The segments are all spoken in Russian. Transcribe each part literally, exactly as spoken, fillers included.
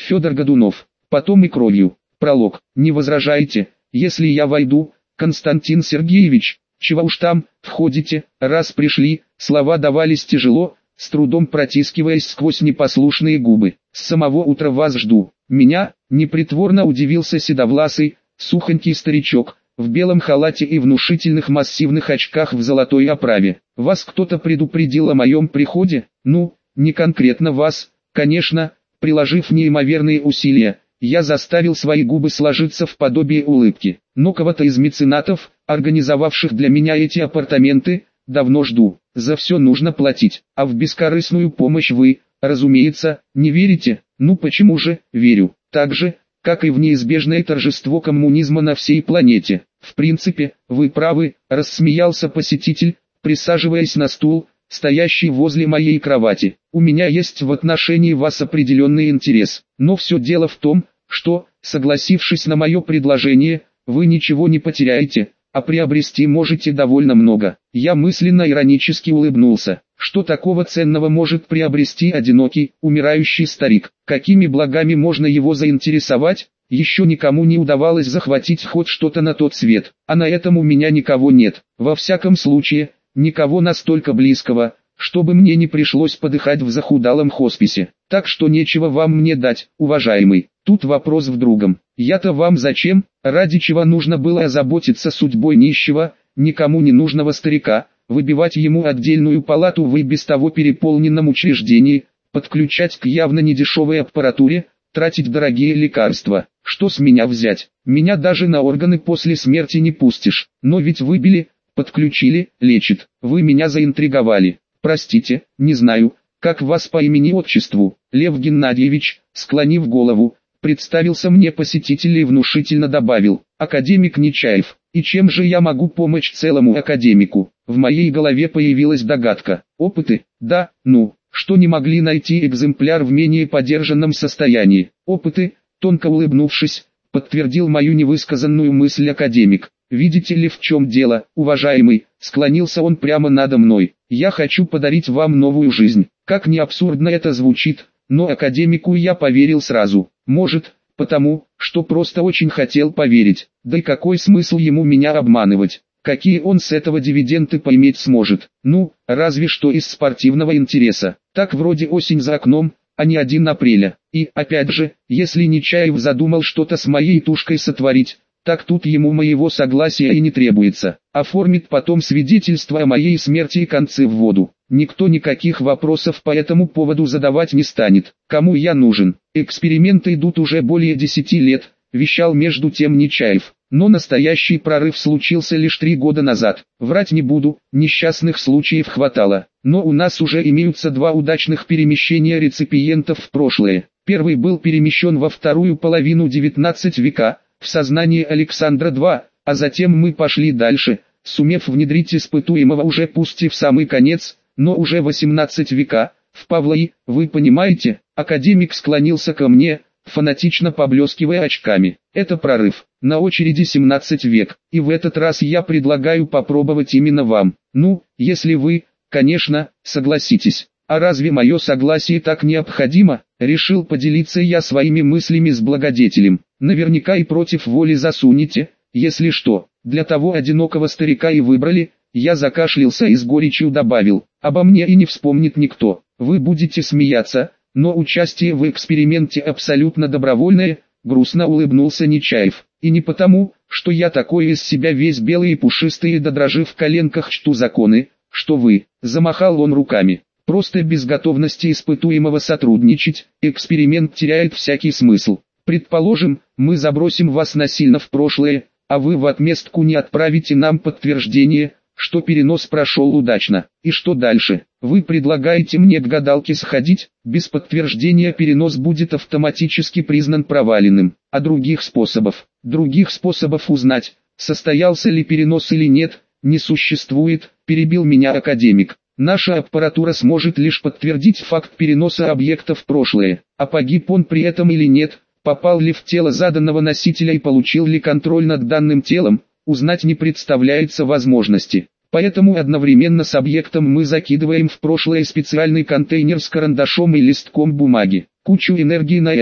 Федор Годунов. Потом и кровью. Пролог. Не возражаете, если я войду, Константин Сергеевич? Чего уж там, входите, раз пришли. Слова давались тяжело, с трудом протискиваясь сквозь непослушные губы. С самого утра вас жду. Меня, непритворно удивился седовласый, сухонький старичок, в белом халате и внушительных массивных очках в золотой оправе. Вас кто-то предупредил о моем приходе? Ну, не конкретно вас, конечно. Приложив неимоверные усилия, я заставил свои губы сложиться в подобие улыбки. Но кого-то из меценатов, организовавших для меня эти апартаменты, давно жду. За все нужно платить, а в бескорыстную помощь вы, разумеется, не верите. Ну почему же, верю. Так же, как и в неизбежное торжество коммунизма на всей планете. В принципе, вы правы, рассмеялся посетитель, присаживаясь на стул, стоящий возле моей кровати. У меня есть в отношении вас определенный интерес, но все дело в том, что, согласившись на мое предложение, вы ничего не потеряете, а приобрести можете довольно много. Я мысленно иронически улыбнулся. Что такого ценного может приобрести одинокий, умирающий старик? Какими благами можно его заинтересовать? Еще никому не удавалось захватить хоть что-то на тот свет, а на этом у меня никого нет. Во всяком случае, никого настолько близкого, чтобы мне не пришлось подыхать в захудалом хосписе. Так что нечего вам мне дать, уважаемый. Тут вопрос в другом. Я-то вам зачем? Ради чего нужно было озаботиться судьбой нищего, никому не нужного старика, выбивать ему отдельную палату в и без того переполненном учреждении, подключать к явно недешевой аппаратуре, тратить дорогие лекарства. Что с меня взять? Меня даже на органы после смерти не пустишь. Но ведь выбили, подключили, лечит. Вы меня заинтриговали. Простите, не знаю, как вас по имени-отчеству. Лев Геннадьевич, склонив голову, представился мне посетитель и внушительно добавил: академик Нечаев. И чем же я могу помочь целому академику? В моей голове появилась догадка. Опыты? Да, ну, что не могли найти экземпляр в менее подержанном состоянии. Опыты, тонко улыбнувшись, подтвердил мою невысказанную мысль академик. Видите ли, в чем дело, уважаемый, склонился он прямо надо мной. Я хочу подарить вам новую жизнь. Как ни абсурдно это звучит, но академику я поверил сразу. Может, потому, что просто очень хотел поверить. Да и какой смысл ему меня обманывать? Какие он с этого дивиденды поиметь сможет? Ну, разве что из спортивного интереса. Так вроде осень за окном, а не один апреля. И, опять же, если Нечаев задумал что-то с моей тушкой сотворить, так тут ему моего согласия и не требуется. Оформит потом свидетельство о моей смерти и концы в воду. Никто никаких вопросов по этому поводу задавать не станет. Кому я нужен? Эксперименты идут уже более десяти лет, вещал между тем Нечаев. Но настоящий прорыв случился лишь три года назад. Врать не буду, несчастных случаев хватало. Но у нас уже имеются два удачных перемещения реципиентов в прошлое. Первый был перемещен во вторую половину девятнадцатого века, в сознание Александра второго, а затем мы пошли дальше, сумев внедрить испытуемого уже пусть и в самый конец, но уже восемнадцатого века, в Павла И, вы понимаете, академик склонился ко мне, фанатично поблескивая очками. Это прорыв. На очереди семнадцатый век, и в этот раз я предлагаю попробовать именно вам. Ну, если вы, конечно, согласитесь. А разве мое согласие так необходимо? Решил поделиться я своими мыслями с благодетелем. Наверняка и против воли засунете, если что. Для того одинокого старика и выбрали. Я закашлялся и с горечью добавил: обо мне и не вспомнит никто. Вы будете смеяться, но участие в эксперименте абсолютно добровольное, грустно улыбнулся Нечаев. И не потому, что я такой из себя весь белый и пушистый и до дрожи в коленках чту законы, что вы, замахал он руками. Просто без готовности испытуемого сотрудничать, эксперимент теряет всякий смысл. Предположим, мы забросим вас насильно в прошлое, а вы в отместку не отправите нам подтверждение, что перенос прошел удачно. И что дальше? Вы предлагаете мне к гадалке сходить? Без подтверждения перенос будет автоматически признан проваленным. А других способов? Других способов узнать, состоялся ли перенос или нет, не существует, перебил меня академик. Наша аппаратура сможет лишь подтвердить факт переноса объекта в прошлое, а погиб он при этом или нет, попал ли в тело заданного носителя и получил ли контроль над данным телом, узнать не представляется возможности. Поэтому одновременно с объектом мы закидываем в прошлое специальный контейнер с карандашом и листком бумаги. Кучу энергии на это,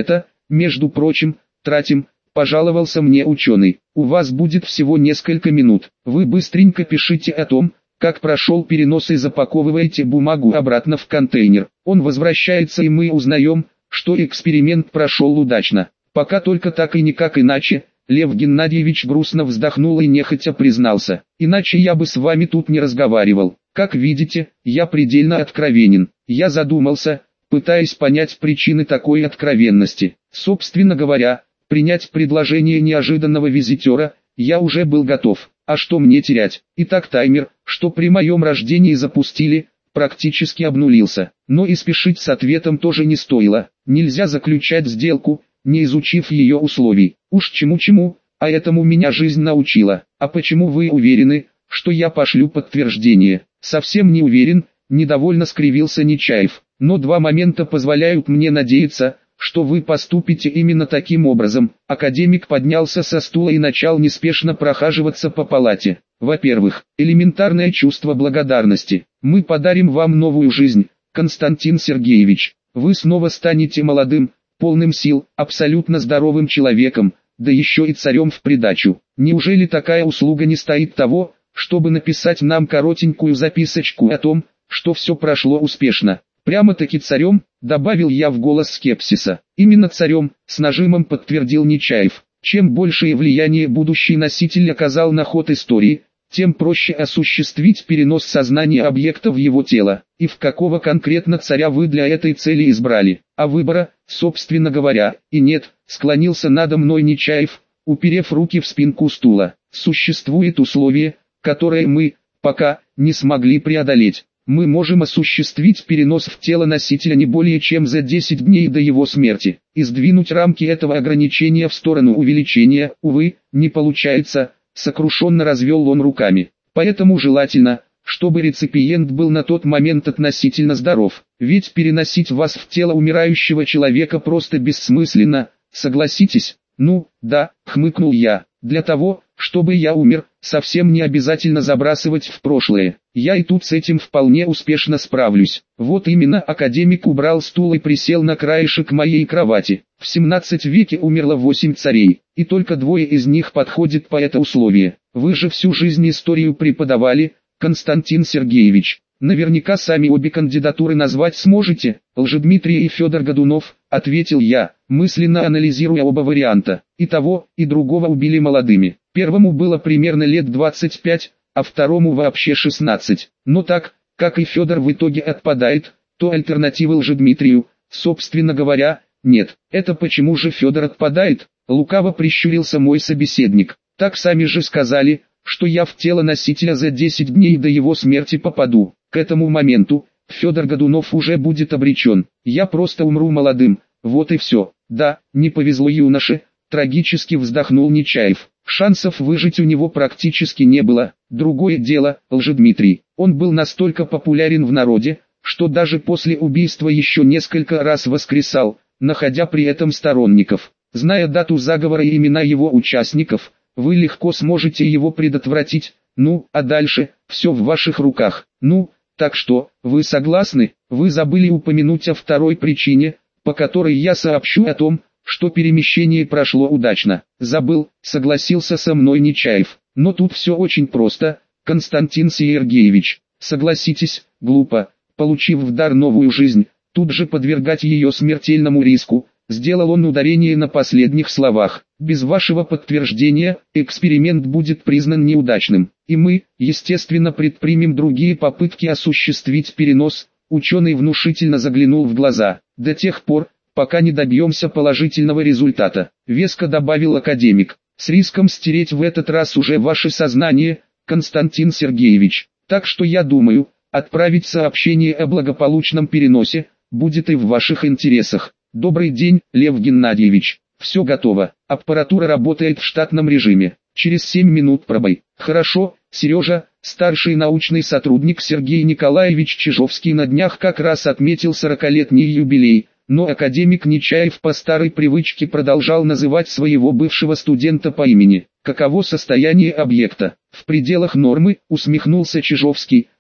между прочим, тратим, пожаловался мне ученый. У вас будет всего несколько минут. Вы быстренько пишите о том, как прошел перенос и запаковываете бумагу обратно в контейнер. Он возвращается и мы узнаем, что эксперимент прошел удачно. Пока только так и никак иначе. Лев Геннадьевич грустно вздохнул и нехотя признался. Иначе я бы с вами тут не разговаривал. Как видите, я предельно откровенен. Я задумался, пытаясь понять причины такой откровенности. Собственно говоря, принять предложение неожиданного визитера я уже был готов. А что мне терять? Итак, таймер, что при моем рождении запустили, практически обнулился. Но и спешить с ответом тоже не стоило. Нельзя заключать сделку, не изучив ее условий. Уж чему-чему, а этому меня жизнь научила. А почему вы уверены, что я пошлю подтверждение? Совсем не уверен, недовольно скривился Нечаев. Но два момента позволяют мне надеяться, что вы поступите именно таким образом. Академик поднялся со стула и начал неспешно прохаживаться по палате. Во-первых, элементарное чувство благодарности. Мы подарим вам новую жизнь, Константин Сергеевич. Вы снова станете молодым, полным сил, абсолютно здоровым человеком, да еще и царем в придачу. Неужели такая услуга не стоит того, чтобы написать нам коротенькую записочку о том, что все прошло успешно? Прямо-таки царем, добавил я в голос скепсиса. Именно царем, с нажимом подтвердил Нечаев. Чем большее влияние будущий носитель оказал на ход истории, тем проще осуществить перенос сознания объекта в его тело. И в какого конкретно царя вы для этой цели избрали? А выбора, собственно говоря, и нет, склонился надо мной Нечаев, уперев руки в спинку стула. Существует условие, которое мы, пока, не смогли преодолеть. Мы можем осуществить перенос в тело носителя не более чем за десять дней до его смерти. И сдвинуть рамки этого ограничения в сторону увеличения, увы, не получается, сокрушенно развел он руками. Поэтому желательно, чтобы реципиент был на тот момент относительно здоров. Ведь переносить вас в тело умирающего человека просто бессмысленно, согласитесь? Ну, да, хмыкнул я. Для того, чтобы я умер, совсем не обязательно забрасывать в прошлое. Я и тут с этим вполне успешно справлюсь. Вот именно, академик убрал стул и присел на краешек моей кровати. В семнадцатом веке умерло восемь царей, и только двое из них подходят по это условие. Вы же всю жизнь историю преподавали, Константин Сергеевич. Наверняка сами обе кандидатуры назвать сможете. Лжедмитрий и Федор Годунов, ответил я, мысленно анализируя оба варианта. И того, и другого убили молодыми. Первому было примерно лет двадцать пять, а второму вообще шестнадцать. Но так, как и Федор в итоге отпадает, то альтернативы Лжедмитрию, собственно говоря, нет. Это почему же Федор отпадает? Лукаво прищурился мой собеседник. Так сами же сказали, что я в тело носителя за десять дней до его смерти попаду. К этому моменту, Федор Годунов уже будет обречен. Я просто умру молодым, вот и все. Да, не повезло юноше, трагически вздохнул Нечаев. Шансов выжить у него практически не было. Другое дело, Лжедмитрий. Он был настолько популярен в народе, что даже после убийства еще несколько раз воскресал, находя при этом сторонников. Зная дату заговора и имена его участников, вы легко сможете его предотвратить. Ну, а дальше, все в ваших руках. Ну, так что, вы согласны? Вы забыли упомянуть о второй причине, по которой я сообщу о том, что перемещение прошло удачно. Забыл, согласился со мной Нечаев. Но тут все очень просто, Константин Сергеевич. Согласитесь, глупо, получив в дар новую жизнь, тут же подвергать ее смертельному риску. Сделал он ударение на последних словах. Без вашего подтверждения, эксперимент будет признан неудачным. И мы, естественно, предпримем другие попытки осуществить перенос. Ученый внушительно заглянул в глаза. До тех пор, пока не добьемся положительного результата. Веско добавил академик. С риском стереть в этот раз уже ваше сознание, Константин Сергеевич. Так что я думаю, отправить сообщение о благополучном переносе будет и в ваших интересах. Добрый день, Лев Геннадьевич. Все готово. Аппаратура работает в штатном режиме. Через семь минут пробой. Хорошо, Сережа, старший научный сотрудник Сергей Николаевич Чижовский на днях как раз отметил сорокалетний юбилей, но академик Нечаев по старой привычке продолжал называть своего бывшего студента по имени. Каково состояние объекта? В пределах нормы, усмехнулся Чижовский,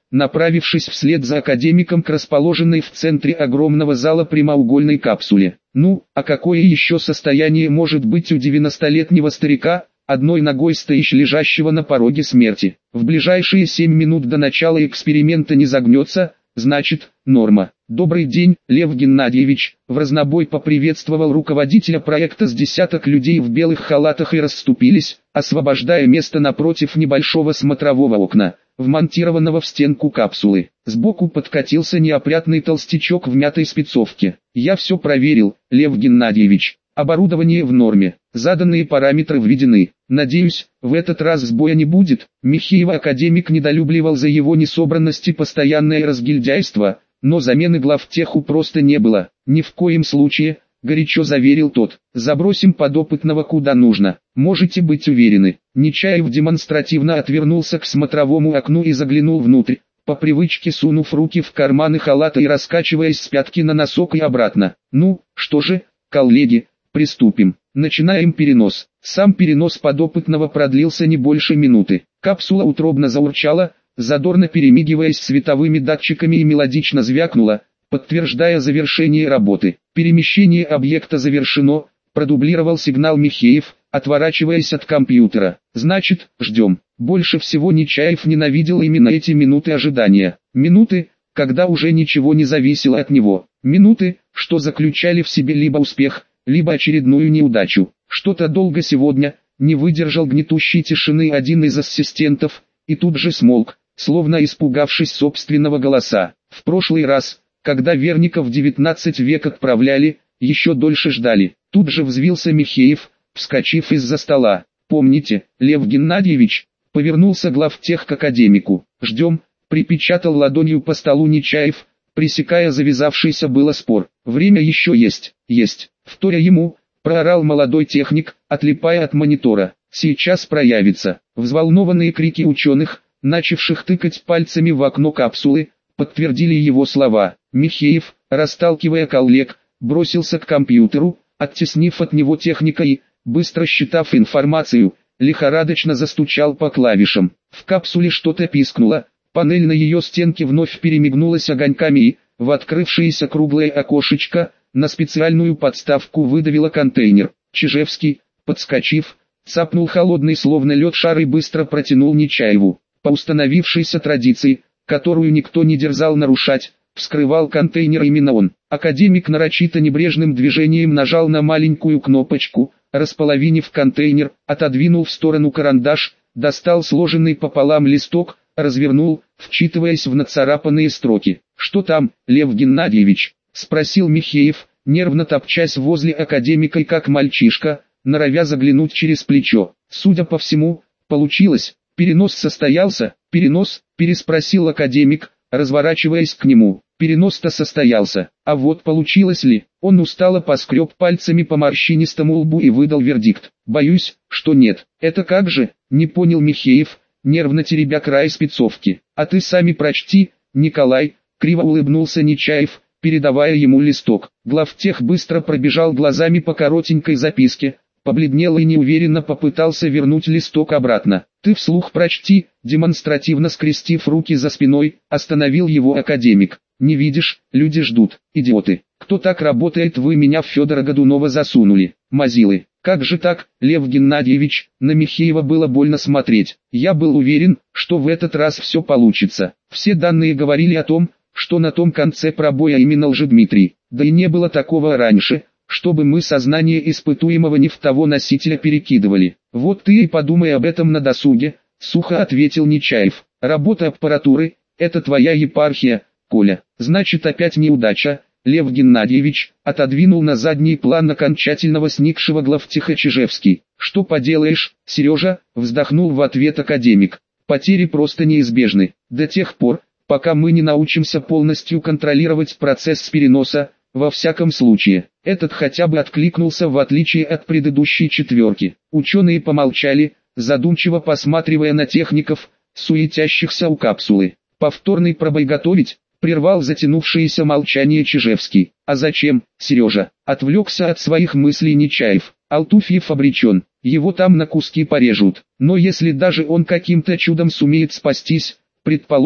направившись вслед за академиком к расположенной в центре огромного зала прямоугольной капсуле. Ну, а какое еще состояние может быть у девяностолетнего старика, одной ногой стоящего лежащего на пороге смерти? В ближайшие семь минут до начала эксперимента не загнется, значит, норма. «Добрый день, Лев Геннадьевич», — вразнобой поприветствовал руководителя проекта с десяток людей в белых халатах и расступились, освобождая место напротив небольшого смотрового окна, вмонтированного в стенку капсулы. Сбоку подкатился неопрятный толстячок в мятой спецовке. «Я все проверил, Лев Геннадьевич. Оборудование в норме, заданные параметры введены. Надеюсь, в этот раз сбоя не будет». Михеева академик недолюбливал за его несобранность и постоянное разгильдяйство, но замены главтеху просто не было. «Ни в коем случае», — горячо заверил тот. «Забросим подопытного куда нужно, можете быть уверены». Нечаев демонстративно отвернулся к смотровому окну и заглянул внутрь, по привычке сунув руки в карманы халата и раскачиваясь с пятки на носок и обратно. «Ну, что же, коллеги, приступим. Начинаем перенос». Сам перенос подопытного продлился не больше минуты. Капсула утробно заурчала, задорно перемигиваясь световыми датчиками, и мелодично звякнула, подтверждая завершение работы. «Перемещение объекта завершено», — продублировал сигнал Михеев, отворачиваясь от компьютера. «Значит, ждем». Больше всего Нечаев ненавидел именно эти минуты ожидания. Минуты, когда уже ничего не зависело от него. Минуты, что заключали в себе либо успех, либо очередную неудачу. «Что-то долго сегодня», — не выдержал гнетущей тишины один из ассистентов, и тут же смолк, словно испугавшись собственного голоса. В прошлый раз, когда Верников девятнадцать век отправляли, еще дольше ждали. Тут же взвился Михеев, вскочив из-за стола. «Помните, Лев Геннадьевич?» — повернулся главтех к академику. «Ждем», — припечатал ладонью по столу Нечаев, пресекая завязавшийся было спор. «Время еще есть, есть». Вторя ему, проорал молодой техник, отлипая от монитора. «Сейчас проявится». Взволнованные крики ученых, начавших тыкать пальцами в окно капсулы, подтвердили его слова. Михеев, расталкивая коллег, бросился к компьютеру, оттеснив от него техника и, быстро считав информацию, лихорадочно застучал по клавишам. В капсуле что-то пискнуло, панель на ее стенке вновь перемигнулась огоньками и, в открывшееся круглое окошечко, на специальную подставку выдавило контейнер. Чижевский, подскочив, цапнул холодный словно лед шар и быстро протянул Нечаеву. По установившейся традиции, которую никто не дерзал нарушать, вскрывал контейнер именно он. Академик нарочито небрежным движением нажал на маленькую кнопочку, располовинив контейнер, отодвинул в сторону карандаш, достал сложенный пополам листок, развернул, вчитываясь в нацарапанные строки. «Что там, Лев Геннадьевич?» — спросил Михеев, нервно топчась возле академика и как мальчишка, норовя заглянуть через плечо. «Судя по всему, получилось. Перенос состоялся?» «Перенос?» — переспросил академик, разворачиваясь к нему. «Перенос-то состоялся, а вот получилось ли?» Он устало поскреб пальцами по морщинистому лбу и выдал вердикт. «Боюсь, что нет». «Это как же?» — не понял Михеев, нервно теребя край спецовки. «А ты сами прочти, Николай», — криво улыбнулся Нечаев, передавая ему листок. Главтех быстро пробежал глазами по коротенькой записке, побледнел и неуверенно попытался вернуть листок обратно. «Ты вслух прочти», демонстративно скрестив руки за спиной, остановил его академик. «Не видишь, люди ждут, идиоты. Кто так работает, вы меня в Федора Годунова засунули, мазилы». «Как же так, Лев Геннадьевич?» На Михеева было больно смотреть. «Я был уверен, что в этот раз все получится. Все данные говорили о том, что на том конце пробоя именно Лжедмитрий. Да и не было такого раньше, чтобы мы сознание испытуемого не в того носителя перекидывали. Вот ты и подумай об этом на досуге», — сухо ответил Нечаев. «Работа аппаратуры — это твоя епархия, Коля. Значит, опять неудача». Лев Геннадьевич отодвинул на задний план окончательного сникшего главтеха Чижевский. «Что поделаешь, Сережа?» — вздохнул в ответ академик. «Потери просто неизбежны. До тех пор, пока мы не научимся полностью контролировать процесс переноса, во всяком случае». Этот хотя бы откликнулся в отличие от предыдущей четверки. Ученые помолчали, задумчиво посматривая на техников, суетящихся у капсулы. «Повторный пробой готовить?» — прервал затянувшееся молчание Чижевский. «А зачем, Сережа?» — отвлекся от своих мыслей Нечаев. «Алтуфьев обречен, его там на куски порежут. Но если даже он каким-то чудом сумеет спастись, предположим,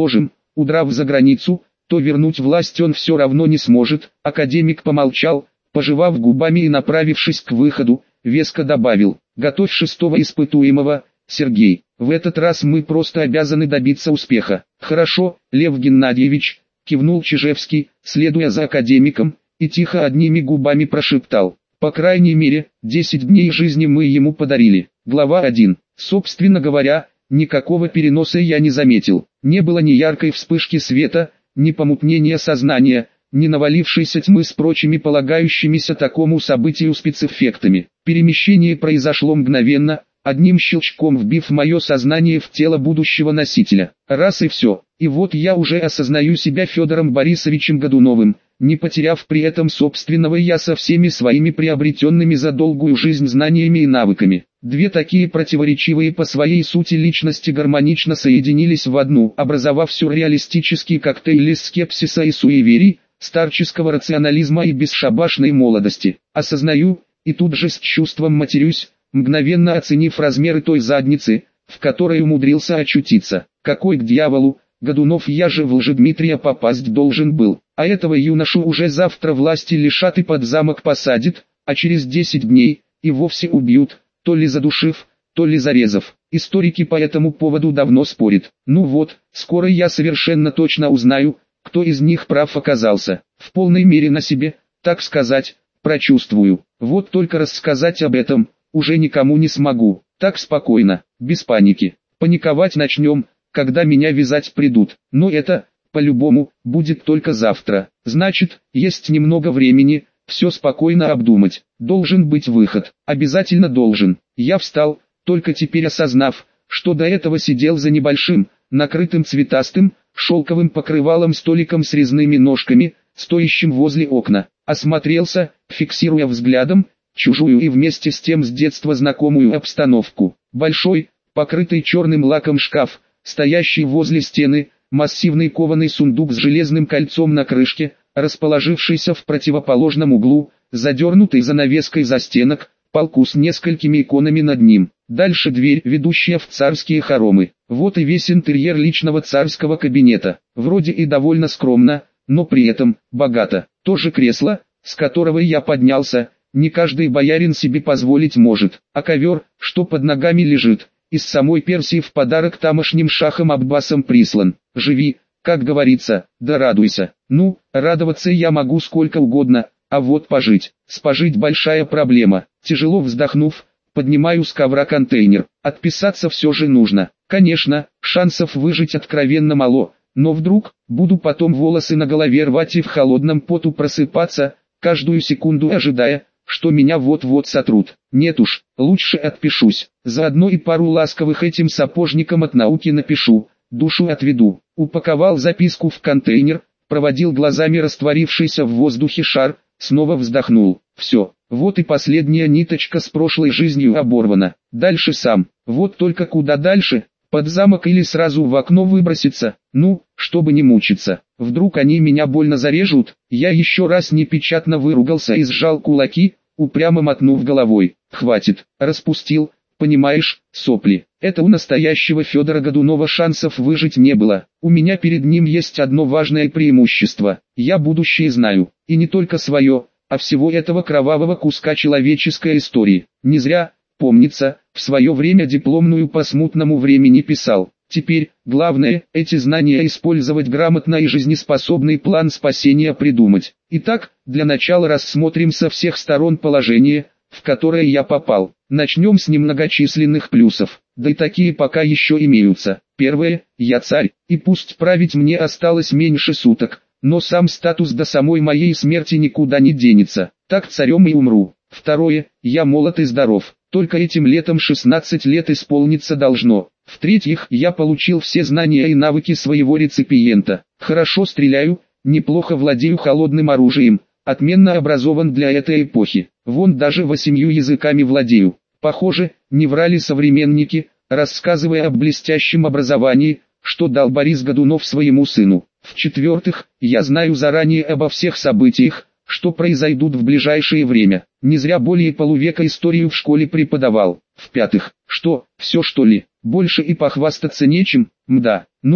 удрав за границу, то вернуть власть он все равно не сможет. Академик помолчал, пожевав губами и направившись к выходу, веско добавил: «Готовь шестого испытуемого, Сергей. В этот раз мы просто обязаны добиться успеха». «Хорошо, Лев Геннадьевич», — кивнул Чижевский, следуя за академиком, и тихо одними губами прошептал: «По крайней мере, десять дней жизни мы ему подарили». Глава один. Собственно говоря, никакого переноса я не заметил. Не было ни яркой вспышки света, ни помутнения сознания, ни навалившейся тьмы с прочими полагающимися такому событию спецэффектами. Перемещение произошло мгновенно, одним щелчком вбив мое сознание в тело будущего носителя. Раз и все. И вот я уже осознаю себя Федором Борисовичем Годуновым, не потеряв при этом собственного я со всеми своими приобретенными за долгую жизнь знаниями и навыками. Две такие противоречивые по своей сути личности гармонично соединились в одну, образовав сюрреалистический коктейль из скепсиса и суеверий, старческого рационализма и бесшабашной молодости. Осознаю, и тут же с чувством матерюсь, мгновенно оценив размеры той задницы, в которой умудрился очутиться. Какой к дьяволу, Годунов, я же в Лжедмитрия попасть должен был, а этого юношу уже завтра власти лишат и под замок посадят, а через десять дней и вовсе убьют, то ли задушив, то ли зарезав. Историки по этому поводу давно спорят. Ну вот, скоро я совершенно точно узнаю, кто из них прав оказался. В полной мере на себе, так сказать, прочувствую. Вот только рассказать об этом уже никому не смогу. Так спокойно, без паники. Паниковать начнем, когда меня вязать придут. Но это, по-любому, будет только завтра. Значит, есть немного времени, все спокойно обдумать. Должен быть выход. Обязательно должен. Я встал, только теперь осознав, что до этого сидел за небольшим, накрытым цветастым, шелковым покрывалом столиком с резными ножками, стоящим возле окна. Осмотрелся, фиксируя взглядом чужую и вместе с тем с детства знакомую обстановку. Большой, покрытый черным лаком шкаф, стоящий возле стены, массивный кованый сундук с железным кольцом на крышке, расположившийся в противоположном углу, задернутый занавеской застенок, полку с несколькими иконами над ним. Дальше дверь, ведущая в царские хоромы. Вот и весь интерьер личного царского кабинета. Вроде и довольно скромно, но при этом богато. То же кресло, с которого я поднялся, не каждый боярин себе позволить может. А ковер, что под ногами лежит, из самой Персии в подарок тамошним шахом Аббасом прислан. Живи, как говорится, да радуйся. Ну, радоваться я могу сколько угодно, а вот пожить. Спожить большая проблема. Тяжело вздохнув, поднимаю с ковра контейнер. Отписаться все же нужно. Конечно, шансов выжить откровенно мало, но вдруг, буду потом волосы на голове рвать и в холодном поту просыпаться, каждую секунду ожидая, что меня вот-вот сотрут. Нет уж, лучше отпишусь. Заодно и пару ласковых этим сапожникам от науки напишу, душу отведу. Упаковал записку в контейнер, проводил глазами растворившийся в воздухе шар, снова вздохнул. Все, вот и последняя ниточка с прошлой жизнью оборвана. Дальше сам. Вот только куда дальше? Под замок или сразу в окно выброситься? Ну, чтобы не мучиться. Вдруг они меня больно зарежут? Я еще раз непечатно выругался и сжал кулаки, упрямо мотнув головой. Хватит, распустил, понимаешь, сопли. Это у настоящего Федора Годунова шансов выжить не было. У меня перед ним есть одно важное преимущество. Я будущее знаю, и не только свое, а всего этого кровавого куска человеческой истории. Не зря, помнится, в свое время дипломную по смутному времени писал. Теперь, главное, эти знания использовать грамотно и жизнеспособный план спасения придумать. Итак, для начала рассмотрим со всех сторон положение, в которое я попал. Начнем с немногочисленных плюсов, да и такие пока еще имеются. Первое, я царь, и пусть править мне осталось меньше суток, но сам статус до самой моей смерти никуда не денется, так царем и умру. Второе, я молод и здоров, только этим летом шестнадцать лет исполниться должно. В-третьих, я получил все знания и навыки своего реципиента. Хорошо стреляю, неплохо владею холодным оружием, отменно образован для этой эпохи. Вон даже восемью языками владею. Похоже, не врали современники, рассказывая об блестящем образовании, что дал Борис Годунов своему сыну. В-четвертых, я знаю заранее обо всех событиях, что произойдут в ближайшее время. Не зря более полувека историю в школе преподавал. В-пятых, что, все что ли, больше и похвастаться нечем, мда. Ну,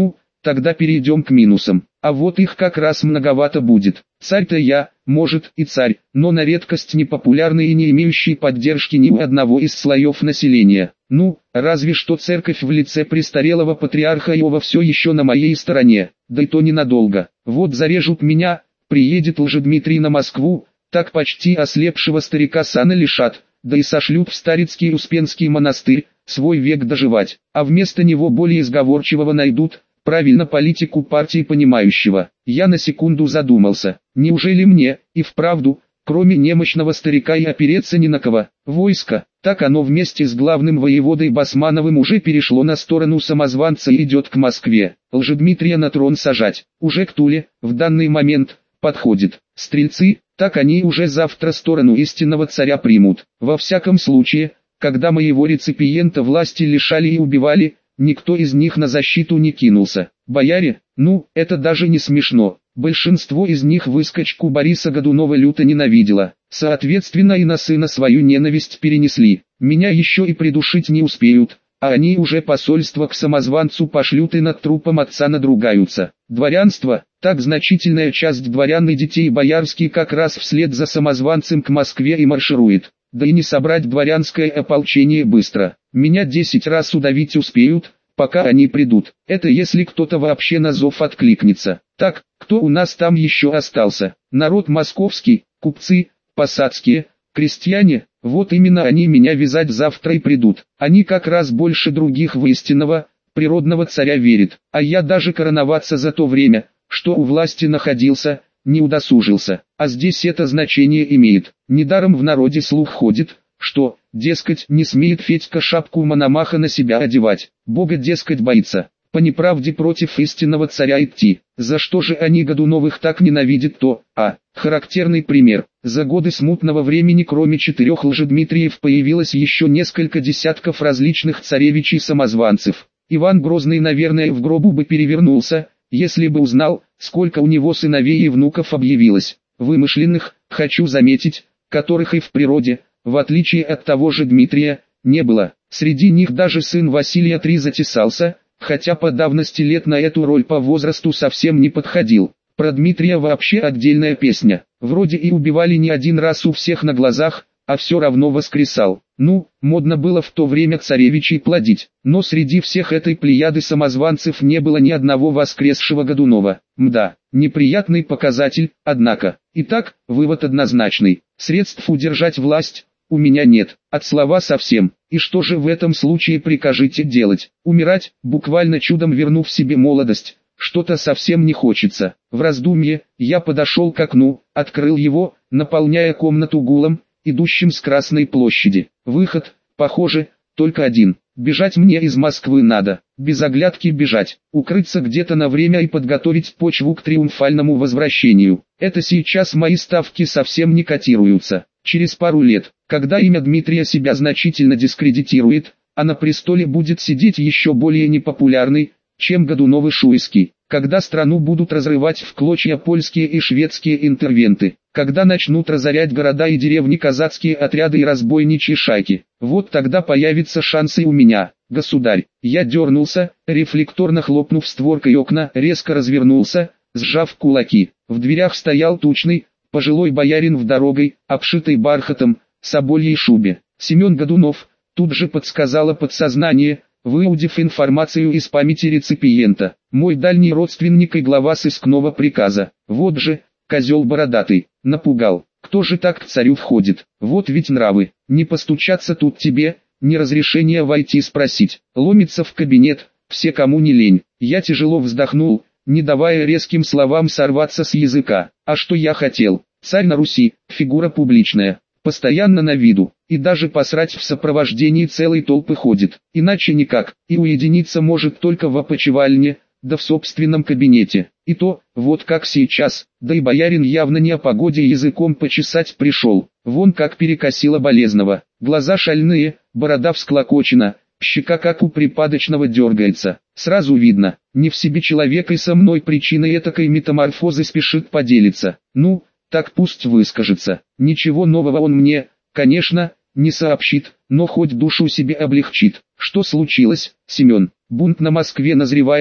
тогда перейдем к минусам. А вот их как раз многовато будет. Царь-то я, может, и царь, но на редкость непопулярный и не имеющий поддержки ни у одного из слоев населения. Ну, разве что церковь в лице престарелого патриарха Иова все еще на моей стороне, да и то ненадолго. Вот зарежут меня, приедет Лжедмитрий на Москву, так почти ослепшего старика сана лишат, да и сошлют в Старицкий Успенский монастырь, свой век доживать, а вместо него более сговорчивого найдут, правильно, политику партии понимающего. Я на секунду задумался, неужели мне, и вправду, кроме немощного старика и опереться ни на кого, войско, так оно вместе с главным воеводой Басмановым уже перешло на сторону самозванца и идет к Москве. Лжедмитрия на трон сажать, уже к Туле, в данный момент, подходит. Стрельцы, так они уже завтра сторону истинного царя примут. Во всяком случае, когда моего реципиента власти лишали и убивали, никто из них на защиту не кинулся. Бояре, ну, это даже не смешно. Большинство из них выскочку Бориса Годунова люто ненавидело. Соответственно и на сына свою ненависть перенесли. Меня еще и придушить не успеют, а они уже посольство к самозванцу пошлют и над трупом отца надругаются. Дворянство, так значительная часть дворян и детей боярских как раз вслед за самозванцем к Москве и марширует. Да и не собрать дворянское ополчение быстро. Меня десять раз удавить успеют, пока они придут. Это если кто-то вообще на зов откликнется. Так, кто у нас там еще остался? Народ московский, купцы, посадские, крестьяне. Вот именно они меня вязать завтра и придут. Они как раз больше других в истинного, природного царя верят. А я даже короноваться за то время, что у власти находился, не удосужился. А здесь это значение имеет. Недаром в народе слух ходит, что, дескать, не смеет Федька шапку Мономаха на себя одевать. Бога, дескать, боится. По неправде против истинного царя идти. За что же они Годуновых так ненавидят, то, а, характерный пример. За годы смутного времени кроме четырех Лжедмитриев появилось еще несколько десятков различных царевичей-самозванцев. Иван Грозный, наверное, в гробу бы перевернулся, если бы узнал, сколько у него сыновей и внуков объявилось. Вымышленных, хочу заметить, которых и в природе, в отличие от того же Дмитрия, не было. Среди них даже сын Василия три затесался, хотя по давности лет на эту роль по возрасту совсем не подходил. Про Дмитрия вообще отдельная песня. Вроде и убивали не один раз у всех на глазах, а все равно воскресал. Ну, модно было в то время царевичей плодить, но среди всех этой плеяды самозванцев не было ни одного воскресшего Годунова. Мда, неприятный показатель, однако. Итак, вывод однозначный. Средств удержать власть у меня нет, от слова совсем. И что же в этом случае прикажете делать? Умирать, буквально чудом вернув себе молодость? Что-то совсем не хочется. В раздумье, я подошел к окну, открыл его, наполняя комнату гулом, идущим с Красной площади. Выход, похоже, только один. Бежать мне из Москвы надо, без оглядки бежать, укрыться где-то на время и подготовить почву к триумфальному возвращению. Это сейчас мои ставки совсем не котируются. Через пару лет, когда имя Дмитрия себя значительно дискредитирует, а на престоле будет сидеть еще более непопулярный, чем Годунов и Шуйский, когда страну будут разрывать в клочья польские и шведские интервенты, когда начнут разорять города и деревни казацкие отряды и разбойничьи шайки, вот тогда появятся шансы у меня, государь. Я дернулся, рефлекторно хлопнув створкой окна, резко развернулся, сжав кулаки. В дверях стоял тучный, пожилой боярин в дорогой, обшитой бархатом, собольей шубе. Семен Годунов, тут же подсказало подсознание, выудив информацию из памяти реципиента. Мой дальний родственник и глава сыскного приказа. Вот же, козел бородатый, напугал. Кто же так к царю входит? Вот ведь нравы. Не постучаться тут тебе, не разрешения войти спросить. Ломится в кабинет, все кому не лень. Я тяжело вздохнул, не давая резким словам сорваться с языка. А что я хотел? Царь на Руси, фигура публичная, постоянно на виду, и даже посрать в сопровождении целой толпы ходит. Иначе никак, и уединиться может только в опочивальне, да в собственном кабинете. И то, вот как сейчас, да и боярин явно не о погоде языком почесать пришел. Вон как перекосило болезного, глаза шальные, борода всклокочена, щека как у припадочного дергается. Сразу видно, не в себе человек и со мной причиной этакой метаморфозы спешит поделиться. Ну, так пусть выскажется. Ничего нового он мне, конечно, не сообщит, но хоть душу себе облегчит. Что случилось, Семен? Бунт на Москве назревает,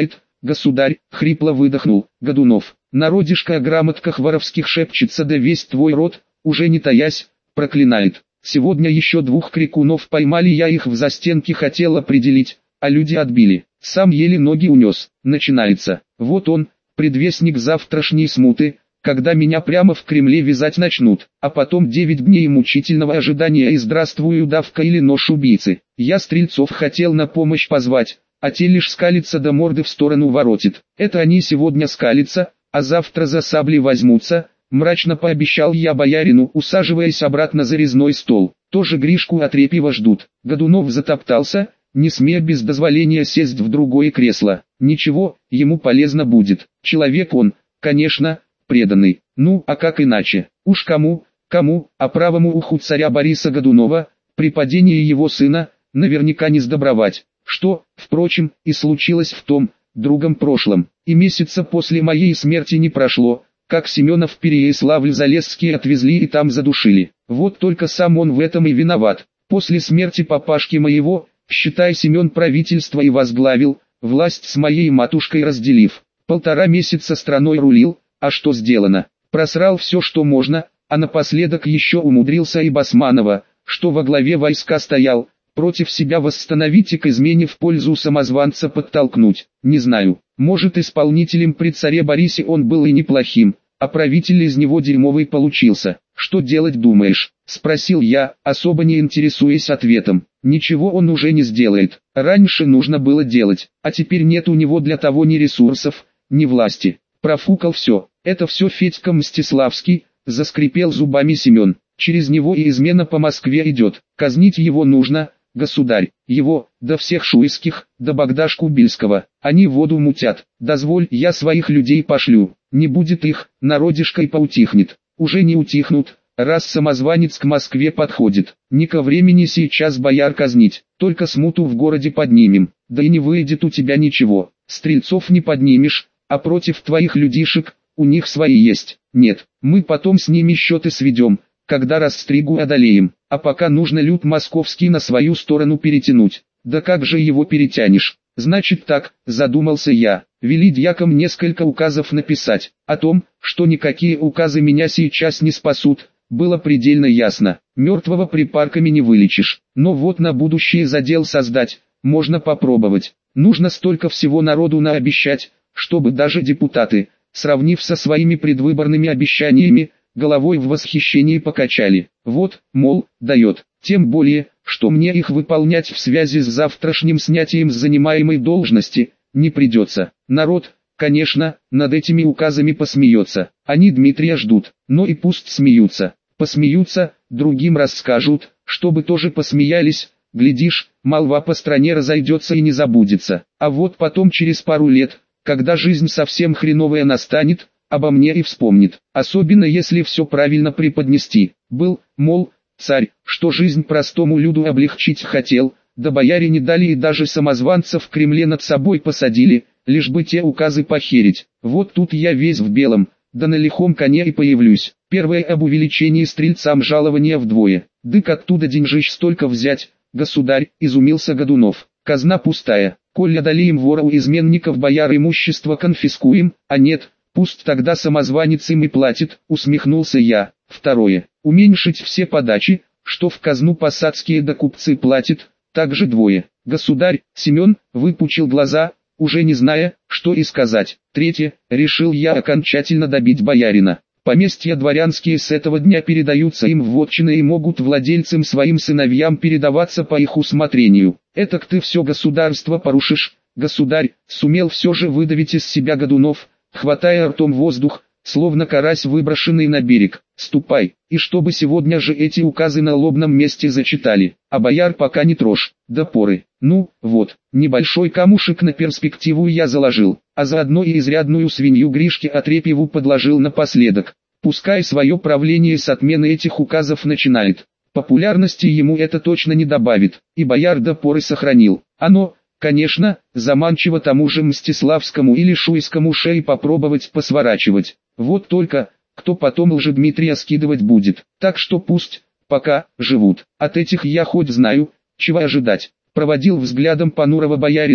государь, хрипло выдохнул Годунов. Народишко о грамотках воровских шепчется, да весь твой род, уже не таясь, проклинает. Сегодня еще двух крикунов поймали, я их в застенке хотел определить, а люди отбили. Сам еле ноги унес. Начинается. Вот он, предвестник завтрашней смуты, когда меня прямо в Кремле вязать начнут, а потом девять дней мучительного ожидания и здравствуй удавка или нож убийцы. Я стрельцов хотел на помощь позвать, а те лишь скалятся да морды в сторону воротит. Это они сегодня скалятся, а завтра за сабли возьмутся, мрачно пообещал я боярину, усаживаясь обратно за резной стол. Тоже Гришку Отрепьева ждут. Годунов затоптался, не смея без дозволения сесть в другое кресло. Ничего, ему полезно будет. Человек он, конечно, преданный. Ну, а как иначе? Уж кому, кому, а правому уху царя Бориса Годунова, при падении его сына, наверняка не сдобровать. Что, впрочем, и случилось в том, другом прошлом. И месяца после моей смерти не прошло, как Семена в Переяславль-Залесский отвезли и там задушили. Вот только сам он в этом и виноват. После смерти папашки моего, считай, Семен правительство и возглавил, власть с моей матушкой разделив. Полтора месяца страной рулил, а что сделано? Просрал все, что можно, а напоследок еще умудрился и Басманова, что во главе войска стоял, против себя восстановить и к измене в пользу самозванца подтолкнуть. Не знаю, может, исполнителем при царе Борисе он был и неплохим, а правитель из него дерьмовый получился. Что делать думаешь? Спросил я, особо не интересуясь ответом. Ничего он уже не сделает. Раньше нужно было делать, а теперь нет у него для того ни ресурсов, ни власти. Профукал все. Это все Федька Мстиславский, заскрипел зубами Семен. Через него и измена по Москве идет. Казнить его нужно, государь. Его, да всех шуйских, да Богдашку Бильского. Они воду мутят. Дозволь, я своих людей пошлю. Не будет их, народишко и поутихнет. Уже не утихнут, раз самозванец к Москве подходит. Не ко времени сейчас бояр казнить, только смуту в городе поднимем. Да и не выйдет у тебя ничего. Стрельцов не поднимешь, а против твоих людишек, у них свои есть. Нет, мы потом с ними счеты сведем, когда расстригу одолеем. А пока нужно люд московский на свою сторону перетянуть. Да как же его перетянешь? Значит так, задумался я, вели дьякам несколько указов написать. О том, что никакие указы меня сейчас не спасут, было предельно ясно. Мертвого припарками не вылечишь. Но вот на будущее задел создать, можно попробовать. Нужно столько всего народу наобещать, чтобы даже депутаты, сравнив со своими предвыборными обещаниями, головой в восхищении покачали. Вот, мол, дает. Тем более, что мне их выполнять в связи с завтрашним снятием с занимаемой должности не придется. Народ, конечно, над этими указами посмеется. Они Дмитрия ждут, но и пусть смеются. Посмеются, другим расскажут, чтобы тоже посмеялись. Глядишь, молва по стране разойдется и не забудется. А вот потом через пару лет, когда жизнь совсем хреновая настанет, обо мне и вспомнит. Особенно если все правильно преподнести. Был, мол, царь, что жизнь простому люду облегчить хотел, да бояре не дали и даже самозванцев в Кремле над собой посадили, лишь бы те указы похерить. Вот тут я весь в белом, да на лихом коне и появлюсь. Первое об увеличении стрельцам жалования вдвое. Дык оттуда деньжищ столько взять, государь, изумился Годунов. Казна пустая, коль одолеем вора у изменников бояр имущество конфискуем, а нет, пусть тогда самозванец им и платит, усмехнулся я. Второе, уменьшить все подачи, что в казну посадские да купцы платят, также двое. Государь, Семен, выпучил глаза, уже не зная, что и сказать. Третье, решил я окончательно добить боярина. Поместья дворянские с этого дня передаются им в вотчины и могут владельцам своим сыновьям передаваться по их усмотрению. Этак ты все государство порушишь, государь, сумел все же выдавить из себя Годунов, хватая ртом воздух, словно карась выброшенный на берег. Ступай, и чтобы сегодня же эти указы на лобном месте зачитали, а бояр пока не трожь, до поры. Ну, вот, небольшой камушек на перспективу я заложил, а заодно и изрядную свинью Гришке Отрепьеву подложил напоследок. Пускай свое правление с отмены этих указов начинает. Популярности ему это точно не добавит, и бояр до поры сохранил. Оно, конечно, заманчиво тому же Мстиславскому или Шуйскому шеи попробовать посворачивать. Вот только, кто потом Лжедмитрия скидывать будет. Так что пусть, пока, живут. От этих я хоть знаю, чего ожидать. Проводил взглядом понурого боярина,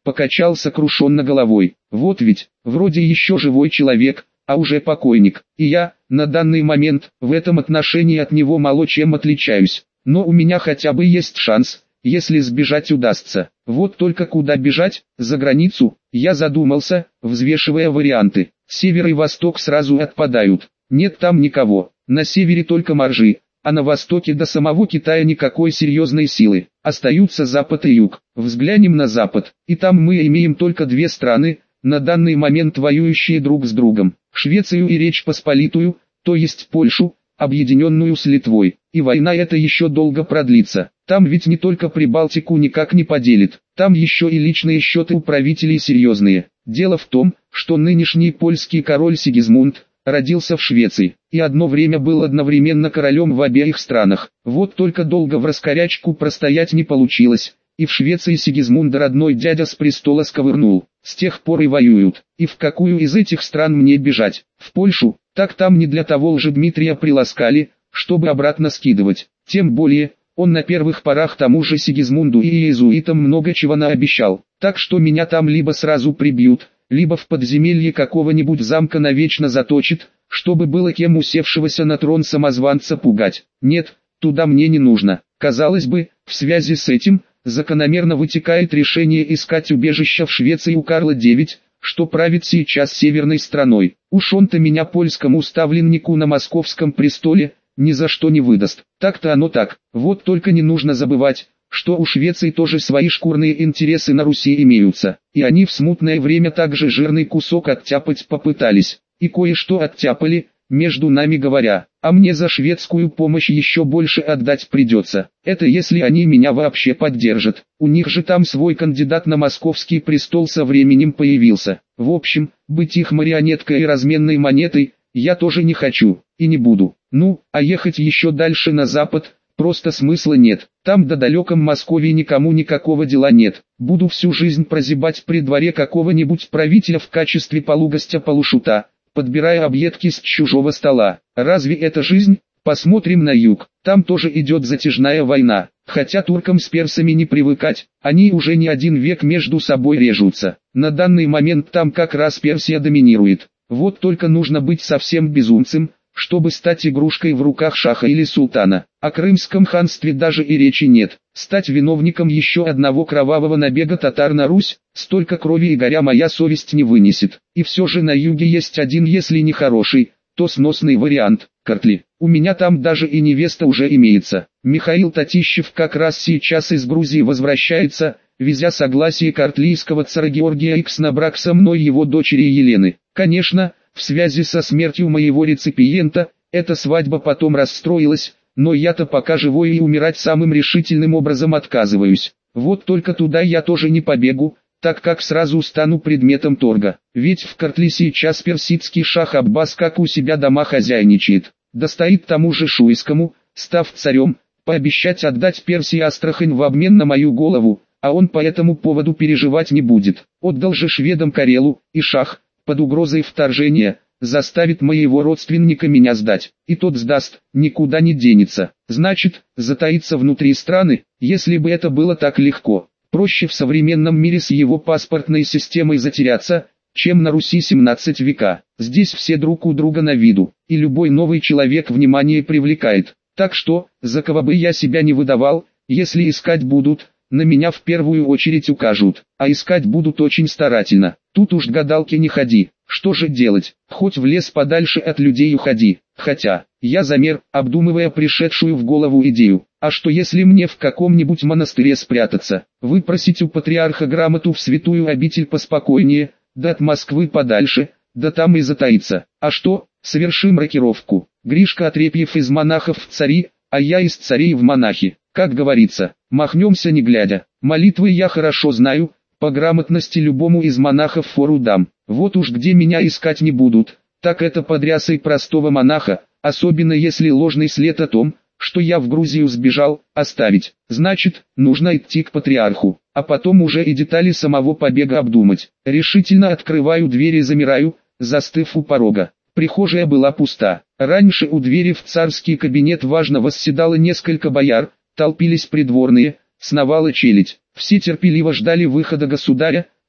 покачал сокрушенно головой. Вот ведь, вроде еще живой человек, а уже покойник. И я, на данный момент, в этом отношении от него мало чем отличаюсь. Но у меня хотя бы есть шанс, если сбежать удастся. Вот только куда бежать? За границу? Я задумался, взвешивая варианты. Север и восток сразу отпадают. Нет там никого. На севере только моржи, а на востоке до самого Китая никакой серьезной силы. Остаются запад и юг. Взглянем на запад, и там мы имеем только две страны, на данный момент воюющие друг с другом. Швецию и Речь Посполитую, то есть Польшу, объединенную с Литвой. И война эта еще долго продлится. Там ведь не только Прибалтику никак не поделит, там еще и личные счеты у правителей серьезные. Дело в том, что нынешний польский король Сигизмунд родился в Швеции, и одно время был одновременно королем в обеих странах. Вот только долго в раскорячку простоять не получилось, и в Швеции Сигизмунда родной дядя с престола сковырнул. С тех пор и воюют. И в какую из этих стран мне бежать? В Польшу? Так там не для того Лжедмитрия приласкали, чтобы обратно скидывать. Тем более, он на первых порах тому же Сигизмунду и иезуитам много чего наобещал. Так что меня там либо сразу прибьют, либо в подземелье какого-нибудь замка навечно заточат, чтобы было кем усевшегося на трон самозванца пугать. Нет, туда мне не нужно. Казалось бы, в связи с этим, закономерно вытекает решение искать убежище в Швеции у Карла девятого, что правит сейчас северной страной. Уж он-то меня польскому ставленнику на московском престоле ни за что не выдаст. Так-то оно так. Вот только не нужно забывать, что у Швеции тоже свои шкурные интересы на Руси имеются, и они в смутное время также жирный кусок оттяпать попытались, и кое-что оттяпали, между нами говоря, а мне за шведскую помощь еще больше отдать придется. Это если они меня вообще поддержат. У них же там свой кандидат на московский престол со временем появился. В общем, быть их марионеткой и разменной монетой, я тоже не хочу, и не буду. Ну, а ехать еще дальше на запад, просто смысла нет. Там до далеком Москве никому никакого дела нет. Буду всю жизнь прозябать при дворе какого-нибудь правителя в качестве полугостя-полушута, подбирая объедки с чужого стола. Разве это жизнь? Посмотрим на юг. Там тоже идет затяжная война. Хотя туркам с персами не привыкать, они уже не один век между собой режутся. На данный момент там как раз Персия доминирует. Вот только нужно быть совсем безумцем, чтобы стать игрушкой в руках шаха или султана. О Крымском ханстве даже и речи нет. Стать виновником еще одного кровавого набега татар на Русь, столько крови и горя моя совесть не вынесет. И все же на юге есть один, если не хороший, то сносный вариант – Картли. У меня там даже и невеста уже имеется. Михаил Татищев как раз сейчас из Грузии возвращается, везя согласие картлийского царя Георгия Икс на брак со мной его дочери Елены. Конечно, в связи со смертью моего реципиента, эта свадьба потом расстроилась, но я-то пока живой и умирать самым решительным образом отказываюсь. Вот только туда я тоже не побегу, так как сразу стану предметом торга. Ведь в Картли сейчас персидский шах Аббас как у себя дома хозяйничает. Достоит тому же Шуйскому, став царем, пообещать отдать Персии Астрахань в обмен на мою голову, а он по этому поводу переживать не будет. Отдал же шведам Карелу, и шах, под угрозой вторжения, заставит моего родственника меня сдать. И тот сдаст, никуда не денется. Значит, затаиться внутри страны, если бы это было так легко. Проще в современном мире с его паспортной системой затеряться, чем на Руси семнадцатого века. Здесь все друг у друга на виду, и любой новый человек внимание привлекает. Так что, за кого бы я себя не выдавал, если искать будут, на меня в первую очередь укажут, а искать будут очень старательно. Тут уж гадалки не ходи. Что же делать? Хоть в лес подальше от людей уходи. Хотя, я замер, обдумывая пришедшую в голову идею. А что если мне в каком-нибудь монастыре спрятаться? Выпросить у патриарха грамоту в святую обитель поспокойнее, да от Москвы подальше, да там и затаиться. А что? Совершим рокировку. Гришка Отрепьев из монахов в цари, а я из царей в монахи. Как говорится, махнемся не глядя. Молитвы я хорошо знаю, по грамотности любому из монахов фору дам. Вот уж где меня искать не будут, так это под рясой простого монаха, особенно если ложный след о том, что я в Грузию сбежал, оставить. Значит, нужно идти к патриарху, а потом уже и детали самого побега обдумать. Решительно открываю дверь и замираю, застыв у порога. Прихожая была пуста. Раньше у двери в царский кабинет важно восседало несколько бояр, толпились придворные, сновала челядь. Все терпеливо ждали выхода государя,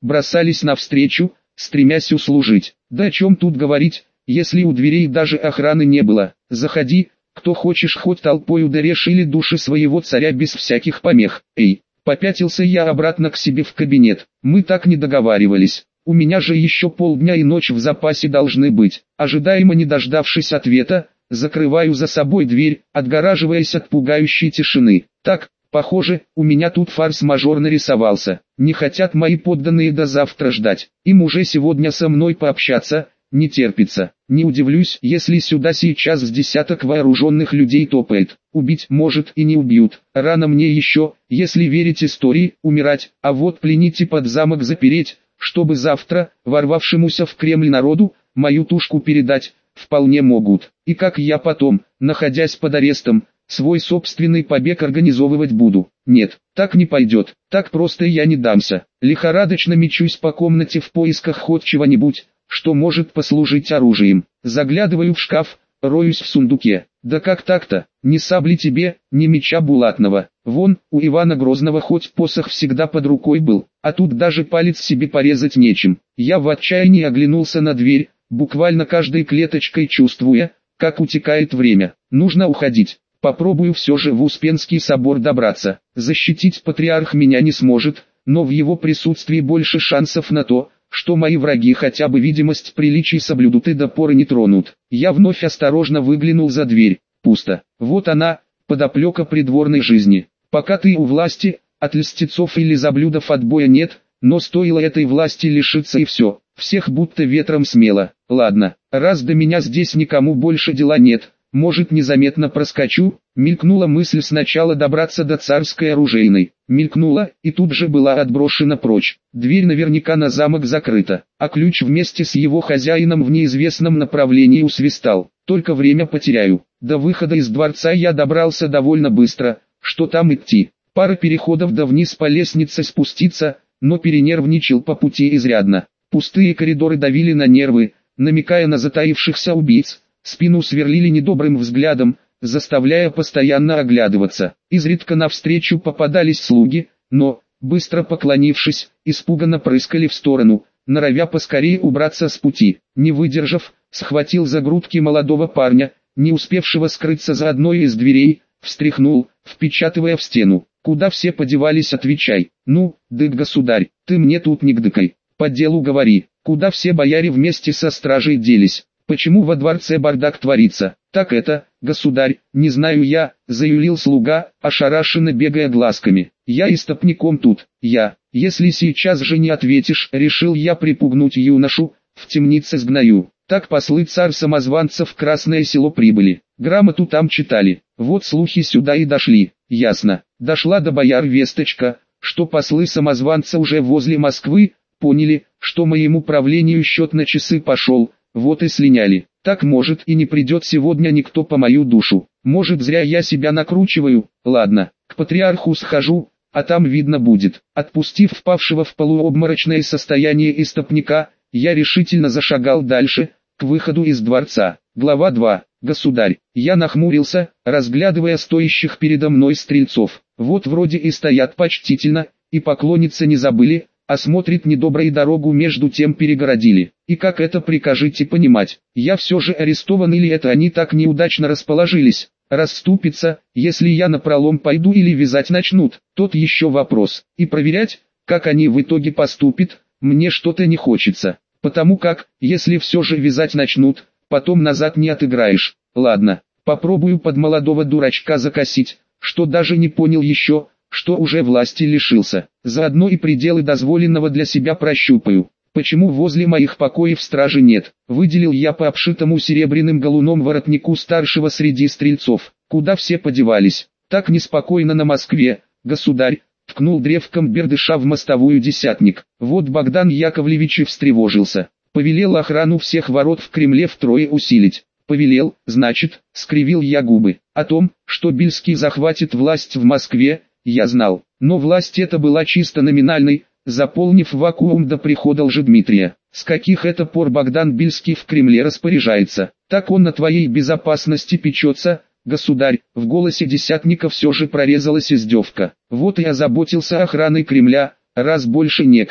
бросались навстречу, стремясь услужить. Да о чем тут говорить, если у дверей даже охраны не было. Заходи, кто хочешь, хоть толпою, да решили души своего царя без всяких помех. Эй, попятился я обратно к себе в кабинет. Мы так не договаривались. У меня же еще полдня и ночь в запасе должны быть. Ожидаемо не дождавшись ответа, закрываю за собой дверь, отгораживаясь от пугающей тишины. Так, похоже, у меня тут форс-мажор нарисовался. Не хотят мои подданные до завтра ждать. Им уже сегодня со мной пообщаться не терпится. Не удивлюсь, если сюда сейчас с десяток вооруженных людей топает. Убить, может, и не убьют. Рано мне еще, если верить истории, умирать, а вот пленить и под замок запереть, чтобы завтра, ворвавшемуся в Кремль народу, мою тушку передать, вполне могут. И как я потом, находясь под арестом, свой собственный побег организовывать буду? Нет, так не пойдет, так просто я не дамся. Лихорадочно мечусь по комнате в поисках хоть чего-нибудь, что может послужить оружием. Заглядываю в шкаф, роюсь в сундуке. Да как так-то? Ни сабли тебе, ни меча булатного. Вон, у Ивана Грозного хоть посох всегда под рукой был, а тут даже палец себе порезать нечем. Я в отчаянии оглянулся на дверь, буквально каждой клеточкой чувствуя, как утекает время. Нужно уходить. Попробую все же в Успенский собор добраться. Защитить патриарх меня не сможет, но в его присутствии больше шансов на то, что мои враги хотя бы видимость приличий соблюдут и до поры не тронут. Я вновь осторожно выглянул за дверь. Пусто. Вот она, подоплека придворной жизни. Пока ты у власти, от льстецов или заблюдов отбоя нет, но стоило этой власти лишиться и все. Всех будто ветром смело. Ладно, раз до меня здесь никому больше дела нет, может, незаметно проскочу? Мелькнула мысль сначала добраться до царской оружейной. Мелькнула, и тут же была отброшена прочь. Дверь наверняка на замок закрыта, а ключ вместе с его хозяином в неизвестном направлении усвистал. Только время потеряю. До выхода из дворца я добрался довольно быстро. Что там идти? Пара переходов да вниз по лестнице спуститься, но перенервничал по пути изрядно. Пустые коридоры давили на нервы, намекая на затаившихся убийц. Спину сверлили недобрым взглядом, заставляя постоянно оглядываться. Изредка навстречу попадались слуги, но, быстро поклонившись, испуганно прыскали в сторону, норовя поскорее убраться с пути. Не выдержав, схватил за грудки молодого парня, не успевшего скрыться за одной из дверей, встряхнул, впечатывая в стену. «Куда все подевались, отвечай. Ну, дык, государь, ты мне тут не гдыкай, по делу говори. Куда все бояре вместе со стражей делись? Почему во дворце бардак творится? Так это, государь, не знаю я», — заюлил слуга, ошарашенно бегая глазками. «Я истопником тут, я. Если сейчас же не ответишь, решил я припугнуть юношу, в темнице сгною». Так послы царь-самозванцев в Красное Село прибыли. Грамоту там читали. Вот слухи сюда и дошли. Ясно. Дошла до бояр весточка, что послы-самозванца уже возле Москвы, поняли, что моему правлению счет на часы пошел, вот и слиняли. Так может и не придет сегодня никто по мою душу. Может, зря я себя накручиваю. Ладно, к патриарху схожу, а там видно будет. Отпустив впавшего в полуобморочное состояние истопника, я решительно зашагал дальше, к выходу из дворца. Глава два. Государь. Я нахмурился, разглядывая стоящих передо мной стрельцов. Вот вроде и стоят почтительно, и поклониться не забыли, а смотрит недобро и дорогу между тем перегородили. И как это прикажете понимать? Я все же арестован или это они так неудачно расположились? Расступиться, если я напролом пойду или вязать начнут, тот еще вопрос. И проверять, как они в итоге поступят, мне что-то не хочется. Потому как, если все же вязать начнут, потом назад не отыграешь. Ладно, попробую под молодого дурачка закосить, что даже не понял еще, что уже власти лишился. Заодно и пределы дозволенного для себя прощупаю. Почему возле моих покоев стражи нет? Выделил я по обшитому серебряным галуном воротнику старшего среди стрельцов. Куда все подевались? Так неспокойно на Москве, государь. Ткнул древком бердыша в мостовую десятник. Вот Богдан Яковлевич и встревожился. Повелел охрану всех ворот в Кремле втрое усилить. Повелел, значит, скривил я губы. О том, что Бельский захватит власть в Москве, я знал. Но власть эта была чисто номинальной, заполнив вакуум до прихода Лжедмитрия. С каких это пор Богдан Бельский в Кремле распоряжается? Так он о твоей безопасности печется, государь. В голосе десятника все же прорезалась издевка. Вот и озаботился охраной Кремля, раз больше некому.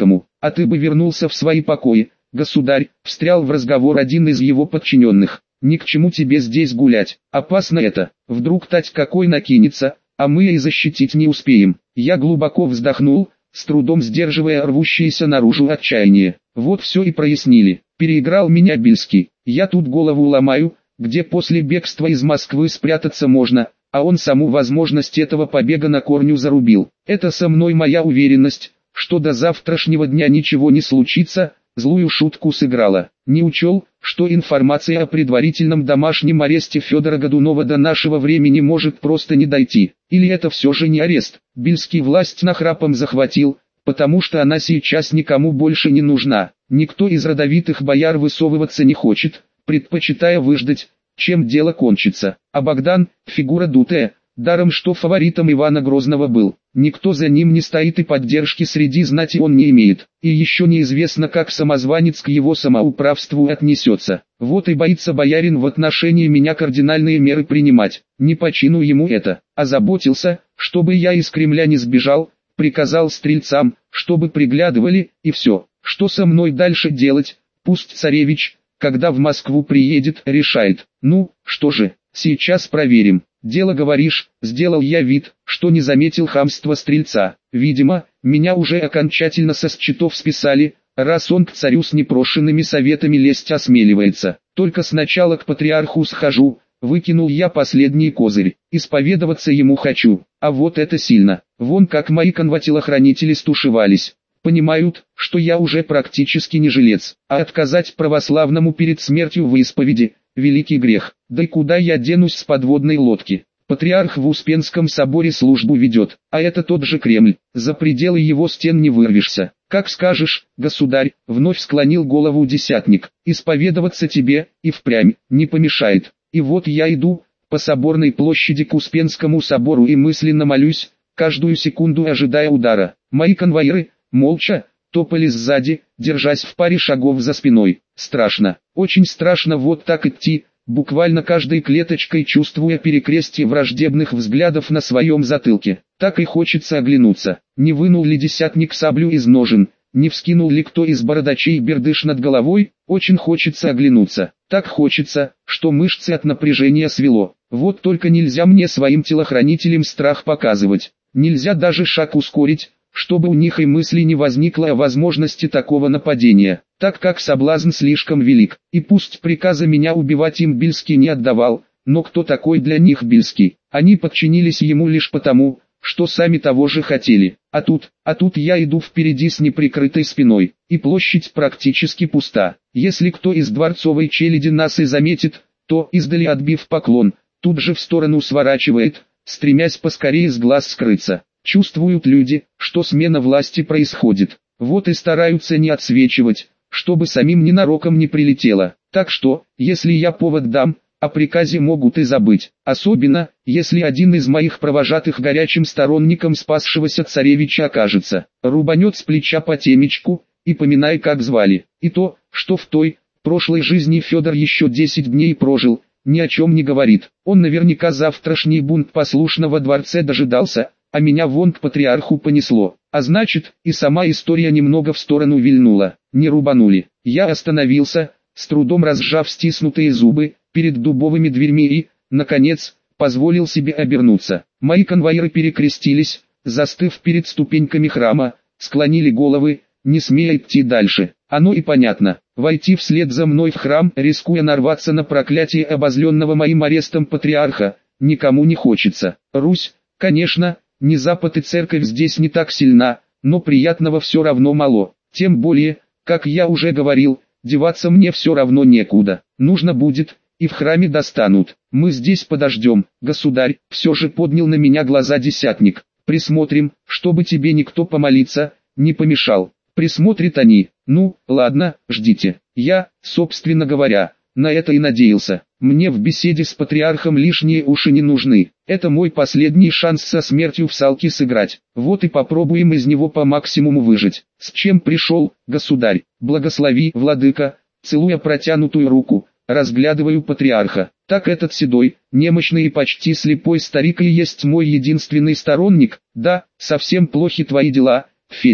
а ты бы вернулся в свои покои, государь, встрял в разговор один из его подчиненных. Ни к чему тебе здесь гулять, опасно это, вдруг тать какой накинется, а мы и защитить не успеем. Я глубоко вздохнул, с трудом сдерживая рвущееся наружу отчаяние. Вот все и прояснили. Переиграл меня Бельский. Я тут голову ломаю, где после бегства из Москвы спрятаться можно, а он саму возможность этого побега на корню зарубил. Это со мной моя уверенность, что до завтрашнего дня ничего не случится, злую шутку сыграла. Не учел, что информация о предварительном домашнем аресте Федора Годунова до нашего времени может просто не дойти. Или это все же не арест? Бельский власть нахрапом захватил, потому что она сейчас никому больше не нужна. Никто из родовитых бояр высовываться не хочет, предпочитая выждать, чем дело кончится. А Богдан – фигура дутая, даром что фаворитом Ивана Грозного был. Никто за ним не стоит и поддержки среди знати он не имеет. И еще неизвестно, как самозванец к его самоуправству отнесется. Вот и боится боярин в отношении меня кардинальные меры принимать. Не по чину ему это. Озаботился, чтобы я из Кремля не сбежал, приказал стрельцам, чтобы приглядывали, и все. Что со мной дальше делать, пусть царевич, когда в Москву приедет, решает. Ну, что же, сейчас проверим. Дело говоришь, сделал я вид, что не заметил хамства стрельца. Видимо, меня уже окончательно со счетов списали, раз он к царю с непрошенными советами лезть осмеливается. Только сначала к патриарху схожу, выкинул я последний козырь. Исповедоваться ему хочу, а вот это сильно. Вон как мои конвотелохранители стушевались. Понимают, что я уже практически не жилец, а отказать православному перед смертью в исповеди – великий грех. Да и куда я денусь с подводной лодки? Патриарх в Успенском соборе службу ведет, а это тот же Кремль, за пределы его стен не вырвешься. Как скажешь, государь, вновь склонил голову десятник, исповедоваться тебе, и впрямь, не помешает. И вот я иду, по Соборной площади к Успенскому собору и мысленно молюсь, каждую секунду ожидая удара. Мои конвоиры, молча, топали сзади, держась в паре шагов за спиной. Страшно, очень страшно вот так идти, буквально каждой клеточкой чувствуя перекрестие враждебных взглядов на своем затылке. Так и хочется оглянуться, не вынул ли десятник саблю из ножен, не вскинул ли кто из бородачей бердыш над головой. Очень хочется оглянуться, так хочется, что мышцы от напряжения свело. Вот только нельзя мне своим телохранителям страх показывать, нельзя даже шаг ускорить, чтобы у них и мысли не возникло о возможности такого нападения, так как соблазн слишком велик. И пусть приказа меня убивать им Бельский не отдавал, но кто такой для них Бельский? Они подчинились ему лишь потому, что сами того же хотели. А тут, а тут я иду впереди с неприкрытой спиной, и площадь практически пуста. Если кто из дворцовой челяди нас и заметит, то, издали отбив поклон, тут же в сторону сворачивает, стремясь поскорее с глаз скрыться. Чувствуют люди, что смена власти происходит, вот и стараются не отсвечивать, чтобы самим ненароком не прилетело. Так что, если я повод дам, о приказе могут и забыть, особенно, если один из моих провожатых горячим сторонником спасшегося царевича окажется. Рубанет с плеча по темечку, и поминай как звали. И то, что в той, прошлой жизни Федор еще десять дней прожил, ни о чем не говорит. Он наверняка завтрашний бунт послушно во дворце дожидался, а меня вон к патриарху понесло. А значит, и сама история немного в сторону вильнула. Не рубанули. Я остановился, с трудом разжав стиснутые зубы, перед дубовыми дверьми и, наконец, позволил себе обернуться. Мои конвоиры перекрестились, застыв перед ступеньками храма, склонили головы, не смея идти дальше. Оно и понятно. Войти вслед за мной в храм, рискуя нарваться на проклятие обозленного моим арестом патриарха, никому не хочется. Русь, конечно, не Запад и церковь здесь не так сильна, но приятного все равно мало. Тем более, как я уже говорил, деваться мне все равно некуда. Нужно будет, и в храме достанут. Мы здесь подождем, государь, все же поднял на меня глаза десятник. Присмотрим, чтобы тебе никто помолиться не помешал. Присмотрят они. Ну, ладно, ждите. Я, собственно говоря, на это и надеялся. Мне в беседе с патриархом лишние уши не нужны. Это мой последний шанс со смертью в салки сыграть. Вот и попробуем из него по максимуму выжить. С чем пришел, государь? Благослови, владыка. Целуя протянутую руку, разглядываю патриарха. Так этот седой, немощный и почти слепой старик и есть мой единственный сторонник. Да, совсем плохи твои дела, Федька.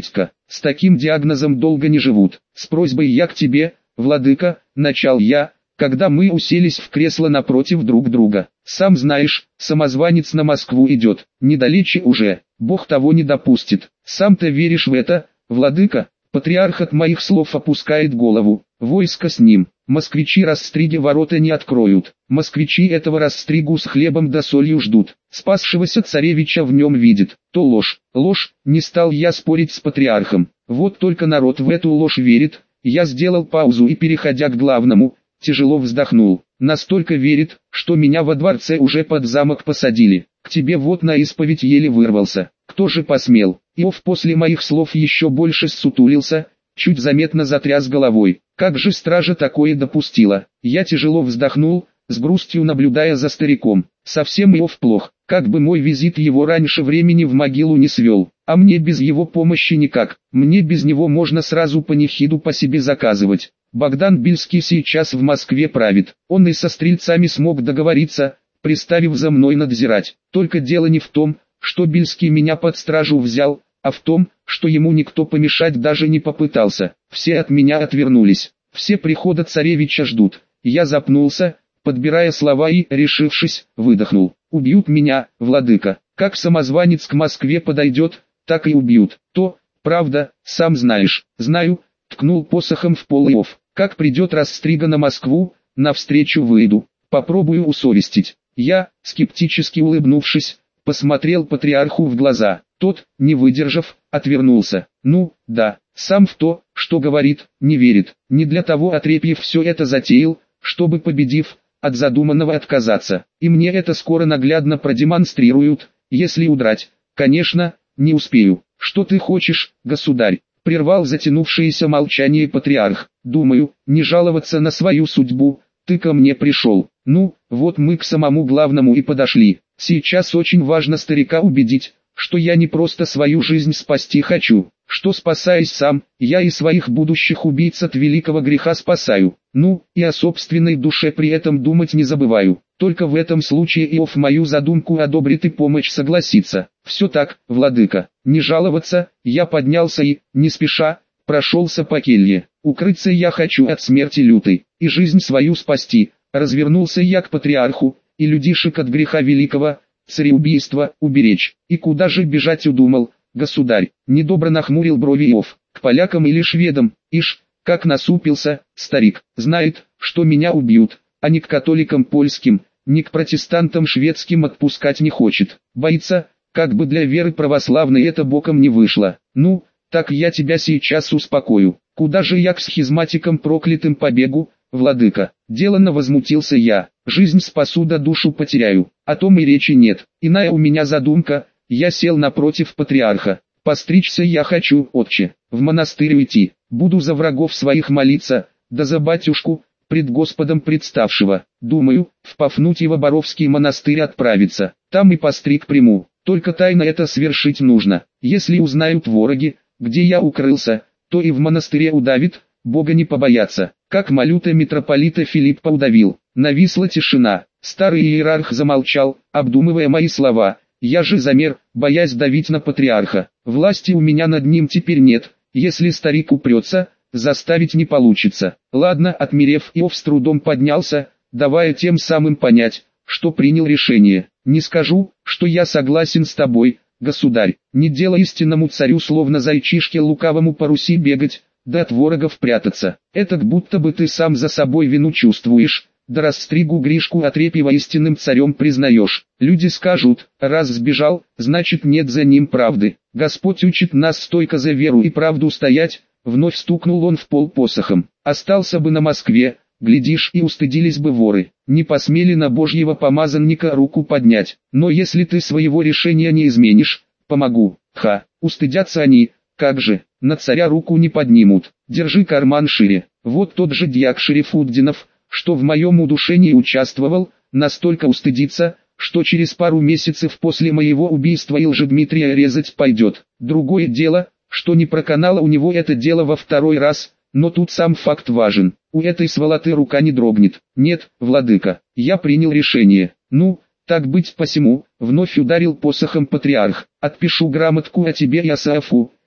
с таким диагнозом долго не живут. С просьбой я к тебе, владыка, начал я, когда мы уселись в кресло напротив друг друга. Сам знаешь, самозванец на Москву идет, недалече уже, Бог того не допустит. Сам-то веришь в это, владыка? Патриарх от моих слов опускает голову. Войско с ним. Москвичи растриги ворота не откроют. Москвичи этого растригу с хлебом да солью ждут. Спасшегося царевича в нем видит. То ложь. Ложь, не стал я спорить с патриархом. Вот только народ в эту ложь верит. Я сделал паузу и, переходя к главному, тяжело вздохнул. Настолько верит, что меня во дворце уже под замок посадили. К тебе вот на исповедь еле вырвался. Кто же посмел? Иов после моих слов еще больше ссутулился, чуть заметно затряс головой. Как же стража такое допустила? Я тяжело вздохнул, с грустью наблюдая за стариком. Совсем Иов плох, как бы мой визит его раньше времени в могилу не свел. А мне без его помощи никак, мне без него можно сразу панихиду по себе заказывать. Богдан Бельский сейчас в Москве правит, он и со стрельцами смог договориться, приставив за мной надзирать. Только дело не в том, что Бельский меня под стражу взял, а в том, что ему никто помешать даже не попытался. Все от меня отвернулись, все прихода царевича ждут. Я запнулся, подбирая слова и, решившись, выдохнул. Убьют меня, владыка, как самозванец к Москве подойдет, так и убьют. То, правда, сам знаешь. Знаю, ткнул посохом в пол Иов. Как придет Растрига на Москву, навстречу выйду, попробую усовестить. Я, скептически улыбнувшись, посмотрел патриарху в глаза. Тот, не выдержав, отвернулся. Ну, да, сам в то, что говорит, не верит. Не для того Отрепьев все это затеял, чтобы, победив, от задуманного отказаться. И мне это скоро наглядно продемонстрируют, если удрать. Конечно, не успею. Что ты хочешь, государь? Прервал затянувшееся молчание патриарх. Думаю, не жаловаться на свою судьбу, ты ко мне пришел. Ну, вот мы к самому главному и подошли. Сейчас очень важно старика убедить, что я не просто свою жизнь спасти хочу, что, спасаясь сам, я и своих будущих убийц от великого греха спасаю. Ну, и о собственной душе при этом думать не забываю. Только в этом случае Иов мою задумку одобрит и помочь согласится. Все так, владыка. Не жаловаться, я поднялся и, не спеша, прошелся по келье. Укрыться я хочу от смерти лютой, и жизнь свою спасти. Развернулся я к патриарху, и людишек от греха великого, цареубийства, уберечь. И куда же бежать удумал, государь? Недобро нахмурил брови Иов. К полякам или шведам? Ишь, как насупился, старик. Знает, что меня убьют, а ни к католикам польским, ни к протестантам шведским отпускать не хочет. Боится, как бы для веры православной это боком не вышло. Ну, так я тебя сейчас успокою. Куда же я к схизматикам проклятым побегу, владыка? Деланно возмутился я. Жизнь спасу да душу потеряю. О том и речи нет. Иная у меня задумка. Я сел напротив патриарха. Постричься я хочу, отче. В монастырь уйти. Буду за врагов своих молиться, да за батюшку, пред Господом представшего. Думаю, в Пафнутьево-Боровский монастырь отправиться. Там и постриг приму. Только тайно это свершить нужно. Если узнают вороги, где я укрылся, то и в монастыре удавит, Бога не побояться. Как малюта митрополита Филиппа удавил. Нависла тишина. Старый иерарх замолчал, обдумывая мои слова. Я же замер, боясь давить на патриарха. Власти у меня над ним теперь нет. Если старик упрется, заставить не получится. Ладно, отмерев, Иов с трудом поднялся, давая тем самым понять, что принял решение. Не скажу, что я согласен с тобой, государь. Не дело истинному царю словно зайчишке лукавому по Руси бегать, да от ворогов прятаться. Это будто бы ты сам за собой вину чувствуешь, да Растригу Гришку Отрепьева истинным царем признаешь. Люди скажут, раз сбежал, значит нет за ним правды. Господь учит нас стойко за веру и правду стоять. Вновь стукнул он в пол посохом. Остался бы на Москве, глядишь, и устыдились бы воры. Не посмели на Божьего помазанника руку поднять. Но если ты своего решения не изменишь, помогу. Ха, устыдятся они, как же, на царя руку не поднимут. Держи карман шире. Вот тот же дьяк Шерифуддинов, что в моем удушении участвовал, настолько устыдится, что через пару месяцев после моего убийства и Лжедмитрия резать пойдет. Другое дело, что не проканало у него это дело во второй раз, но тут сам факт важен. У этой сволоты рука не дрогнет. Нет, владыка, я принял решение. Ну, так быть посему, вновь ударил посохом патриарх. Отпишу грамотку о тебе и Асаафу,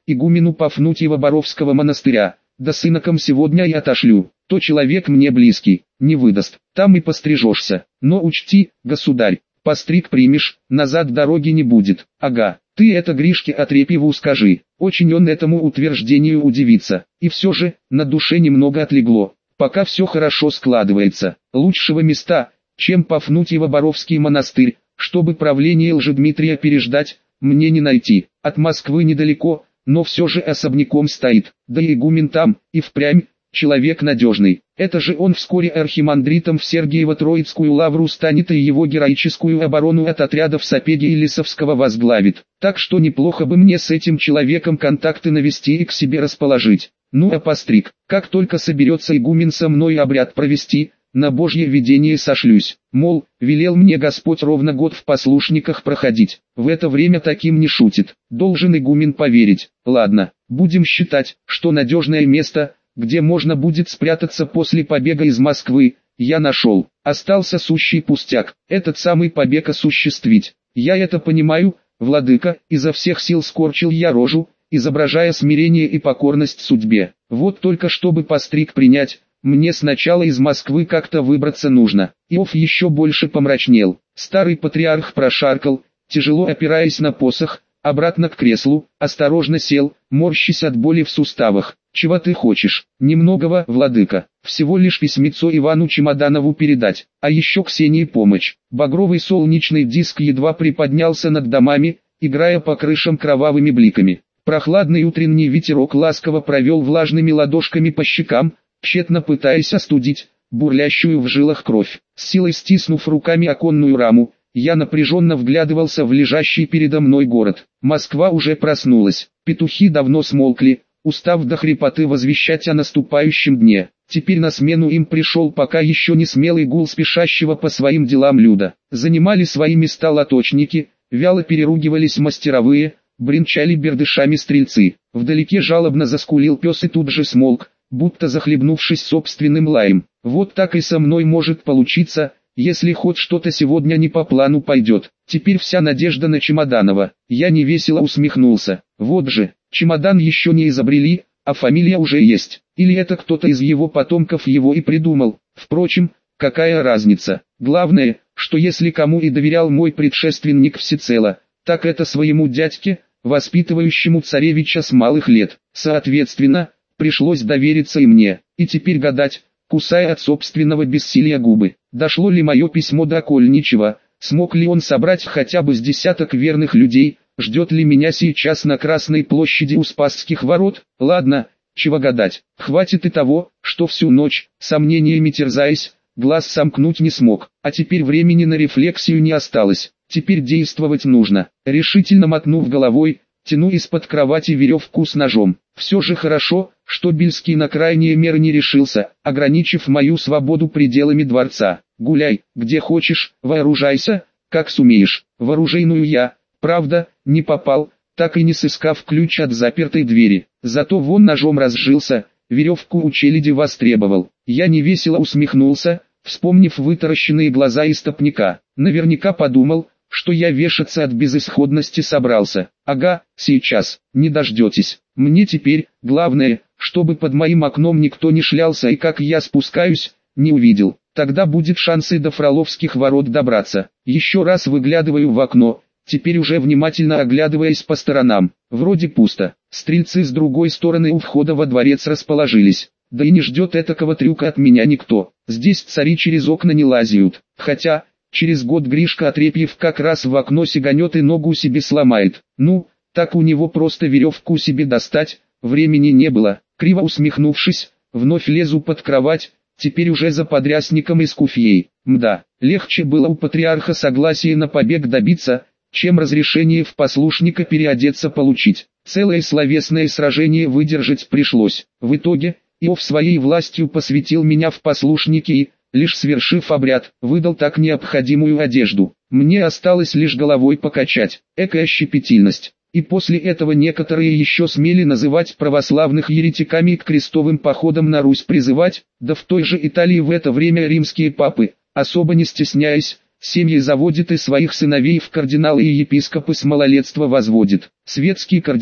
игумену Пафнутьево-Боровского монастыря, да с иноком сегодня и отошлю, то человек мне близкий, не выдаст, там и пострижешься, но учти, государь, постриг примешь, назад дороги не будет, ага, ты это Гришке Отрепьеву скажи, очень он этому утверждению удивится, и все же, на душе немного отлегло, пока все хорошо складывается, лучшего места, чем Пафнутьево-Боровский монастырь, чтобы правление Лжедмитрия переждать, мне не найти, от Москвы недалеко, но все же особняком стоит, да и игумен там, и впрямь, человек надежный, это же он вскоре архимандритом в Сергиево-Троицкую лавру станет и его героическую оборону от отрядов Сапеги и Лисовского возглавит, так что неплохо бы мне с этим человеком контакты навести и к себе расположить. Ну а постриг, как только соберется игумен со мной обряд провести, на Божье видение сошлюсь, мол, велел мне Господь ровно год в послушниках проходить, в это время таким не шутит, должен игумен поверить. Ладно, будем считать, что надежное место, где можно будет спрятаться после побега из Москвы, я нашел. Остался сущий пустяк, этот самый побег осуществить. Я это понимаю, владыка, изо всех сил скорчил я рожу, изображая смирение и покорность судьбе. Вот только чтобы постриг принять, мне сначала из Москвы как-то выбраться нужно. Иов еще больше помрачнел. Старый патриарх прошаркал, тяжело опираясь на посох, обратно к креслу, осторожно сел, морщась от боли в суставах. «Чего ты хочешь?» «Немногого, владыка, всего лишь письмецо Ивану Чемоданову передать, а еще Ксении помощь». Багровый солнечный диск едва приподнялся над домами, играя по крышам кровавыми бликами. Прохладный утренний ветерок ласково провел влажными ладошками по щекам, тщетно пытаясь остудить бурлящую в жилах кровь. С силой стиснув руками оконную раму, я напряженно вглядывался в лежащий передо мной город. Москва уже проснулась, петухи давно смолкли, устав до хрипоты возвещать о наступающем дне. Теперь на смену им пришел пока еще не смелый гул спешащего по своим делам люда. Занимали свои места лоточники, вяло переругивались мастеровые, бренчали бердышами стрельцы. Вдалеке жалобно заскулил пес и тут же смолк, будто захлебнувшись собственным лаем. Вот так и со мной может получиться, если хоть что-то сегодня не по плану пойдет. Теперь вся надежда на Чемоданова. Я невесело усмехнулся. Вот же, чемодан еще не изобрели, а фамилия уже есть. Или это кто-то из его потомков его и придумал. Впрочем, какая разница. Главное, что если кому и доверял мой предшественник всецело, так это своему дядьке, воспитывающему царевича с малых лет. Соответственно, пришлось довериться и мне. И теперь гадать, кусая от собственного бессилия губы, дошло ли мое письмо до Окольничева, смог ли он собрать хотя бы с десяток верных людей, ждет ли меня сейчас на Красной площади у Спасских ворот. Ладно, чего гадать, хватит и того, что всю ночь, сомнениями терзаясь, глаз сомкнуть не смог, а теперь времени на рефлексию не осталось, теперь действовать нужно. Решительно мотнув головой, тяну из-под кровати веревку с ножом. Все же хорошо, что Бельский на крайние меры не решился, ограничив мою свободу пределами дворца. Гуляй, где хочешь, вооружайся, как сумеешь. В оружейную я, правда, не попал, так и не сыскав ключ от запертой двери. Зато вон ножом разжился, веревку у челяди востребовал. Я невесело усмехнулся, вспомнив вытаращенные глаза истопника. Наверняка подумал, что я вешаться от безысходности собрался. Ага, сейчас, не дождетесь. Мне теперь, главное, чтобы под моим окном никто не шлялся и как я спускаюсь, не увидел. Тогда будет шансы до Фроловских ворот добраться. Еще раз выглядываю в окно, теперь уже внимательно оглядываясь по сторонам. Вроде пусто. Стрельцы с другой стороны у входа во дворец расположились. Да и не ждет этакого трюка от меня никто. Здесь цари через окна не лазят. Хотя, через год Гришка Отрепьев как раз в окно сиганет и ногу себе сломает. Ну, так у него просто веревку себе достать, времени не было. Криво усмехнувшись, вновь лезу под кровать, теперь уже за подрясником из куфьей. Мда, легче было у патриарха согласия на побег добиться, чем разрешение в послушника переодеться получить. Целое словесное сражение выдержать пришлось. В итоге, Иов своей властью посвятил меня в послушники и, лишь свершив обряд, выдал так необходимую одежду. Мне осталось лишь головой покачать. Экая щепетильность. И после этого некоторые еще смели называть православных еретиками и к крестовым походам на Русь призывать, да в той же Италии в это время римские папы, особо не стесняясь, семьи заводят и своих сыновей в кардиналы и епископы с малолетства возводит. Светский кардинал.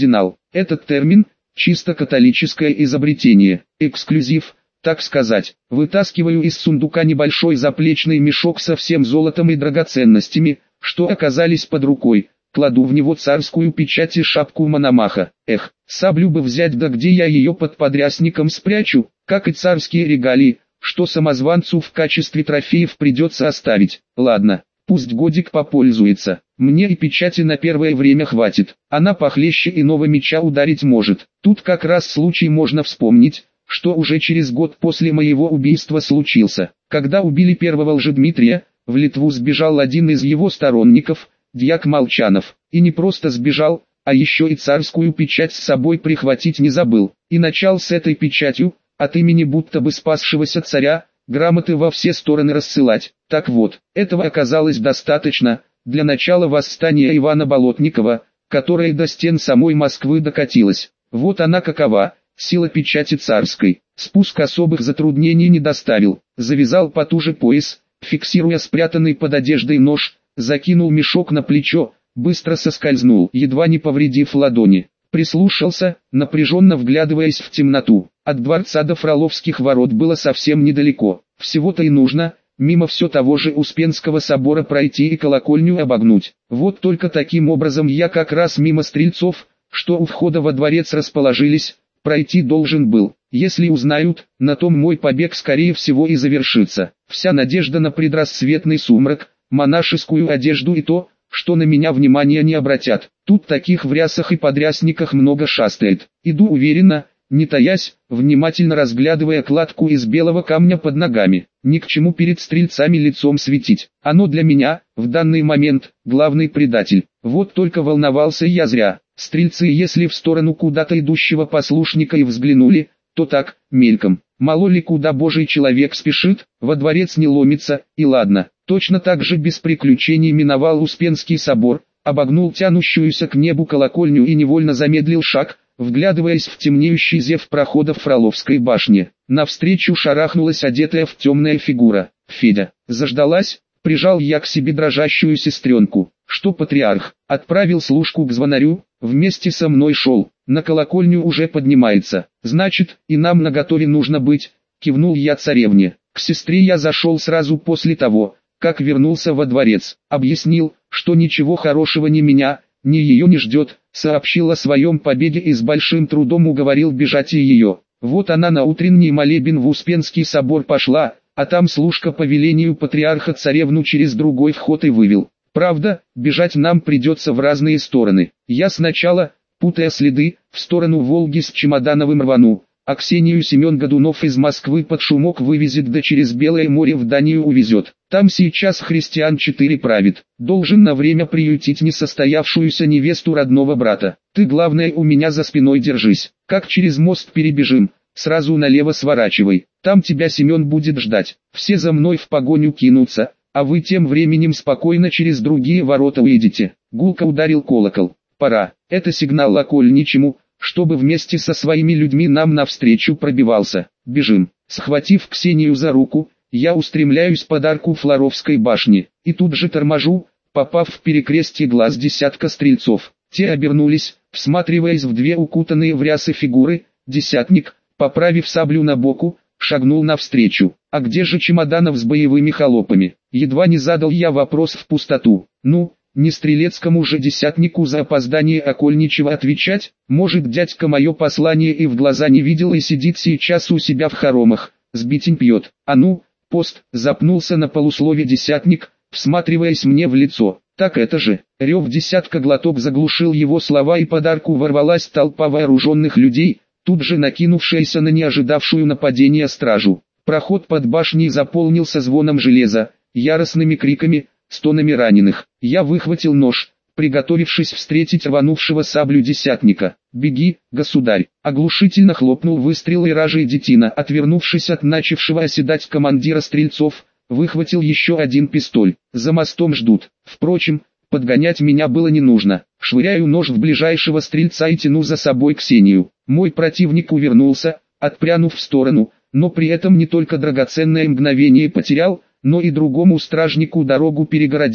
Этот термин – чисто католическое изобретение, эксклюзив, так сказать. Вытаскиваю из сундука небольшой заплечный мешок со всем золотом и драгоценностями, что оказались под рукой. Кладу в него царскую печать и шапку Мономаха. Эх, саблю бы взять, да где я ее под подрясником спрячу, как и царские регалии, что самозванцу в качестве трофеев придется оставить. Ладно, пусть годик попользуется, мне и печати на первое время хватит, она похлеще иного меча ударить может. Тут как раз случай можно вспомнить, что уже через год после моего убийства случился. Когда убили первого Лжедмитрия, в Литву сбежал один из его сторонников, дьяк Молчанов, и не просто сбежал, а еще и царскую печать с собой прихватить не забыл, и начал с этой печатью, от имени будто бы спасшегося царя, грамоты во все стороны рассылать. Так вот, этого оказалось достаточно, для начала восстания Ивана Болотникова, которое до стен самой Москвы докатилось. Вот она какова, сила печати царской. Спуск особых затруднений не доставил, завязал потуже пояс, фиксируя спрятанный под одеждой нож, закинул мешок на плечо, быстро соскользнул, едва не повредив ладони. Прислушался, напряженно вглядываясь в темноту. От дворца до Фроловских ворот было совсем недалеко. Всего-то и нужно, мимо все того же Успенского собора пройти и колокольню обогнуть. Вот только таким образом я как раз мимо стрельцов, что у входа во дворец расположились, пройти должен был. Если узнают, на том мой побег скорее всего и завершится. Вся надежда на предрассветный сумрак, монашескую одежду и то, что на меня внимания не обратят. Тут таких в рясах и подрясниках много шастает. Иду уверенно, не таясь, внимательно разглядывая кладку из белого камня под ногами. Ни к чему перед стрельцами лицом светить. Оно для меня, в данный момент, главный предатель. Вот только волновался я зря. Стрельцы, если в сторону куда-то идущего послушника и взглянули, то так, мельком. Мало ли куда божий человек спешит, во дворец не ломится, и ладно. Точно так же без приключений миновал Успенский собор, обогнул тянущуюся к небу колокольню и невольно замедлил шаг, вглядываясь в темнеющий зев прохода в Фроловской башне. Навстречу шарахнулась одетая в темная фигура. Федя. Заждалась, прижал я к себе дрожащую сестренку. Что патриарх, отправил служку к звонарю, вместе со мной шел, на колокольню уже поднимается. Значит, и нам наготове нужно быть, кивнул я царевне. К сестре я зашел сразу после того, как вернулся во дворец. Объяснил, что ничего хорошего ни меня, ни ее не ждет, сообщил о своем побеге и с большим трудом уговорил бежать и ее. Вот она на утренний молебен в Успенский собор пошла, а там служка по велению патриарха царевну через другой вход и вывел. Правда, бежать нам придется в разные стороны. Я сначала, путая следы, в сторону Волги с Чемодановым рвану, а Ксению Семен Годунов из Москвы под шумок вывезет да через Белое море в Данию увезет. Там сейчас христиан четыре правит. Должен на время приютить несостоявшуюся невесту родного брата. Ты главное у меня за спиной держись. Как через мост перебежим, сразу налево сворачивай. Там тебя Семен будет ждать. Все за мной в погоню кинутся, а вы тем временем спокойно через другие ворота уедете. Гулко ударил колокол. Пора. Это сигнал окольничему, чтобы вместе со своими людьми нам навстречу пробивался. Бежим. Схватив Ксению за руку, я устремляюсь под арку Флоровской башни, и тут же торможу, попав в перекрестье глаз десятка стрельцов. Те обернулись, всматриваясь в две укутанные в рясы фигуры. Десятник, поправив саблю на боку, шагнул навстречу. А где же Чемоданов с боевыми холопами? Едва не задал я вопрос в пустоту. Ну, не стрелецкому же десятнику за опоздание окольничего отвечать? Может, дядька мое послание и в глаза не видел и сидит сейчас у себя в хоромах, сбитень пьет. А ну, пост, запнулся на полуслове десятник, всматриваясь мне в лицо. Так это же, рев десятка глоток заглушил его слова, и под арку ворвалась толпа вооруженных людей, тут же накинувшаяся на неожидавшую нападения стражу. Проход под башней заполнился звоном железа, яростными криками, стонами раненых. Я выхватил нож, приготовившись встретить рванувшего саблю десятника. «Беги, государь!» Оглушительно хлопнул выстрел, и ражей детина, отвернувшись от начавшего оседать командира стрельцов, выхватил еще один пистоль. За мостом ждут. Впрочем, подгонять меня было не нужно. Швыряю нож в ближайшего стрельца и тяну за собой Ксению. Мой противник увернулся, отпрянув в сторону, но при этом не только драгоценное мгновение потерял, но и другому стражнику дорогу перегородил,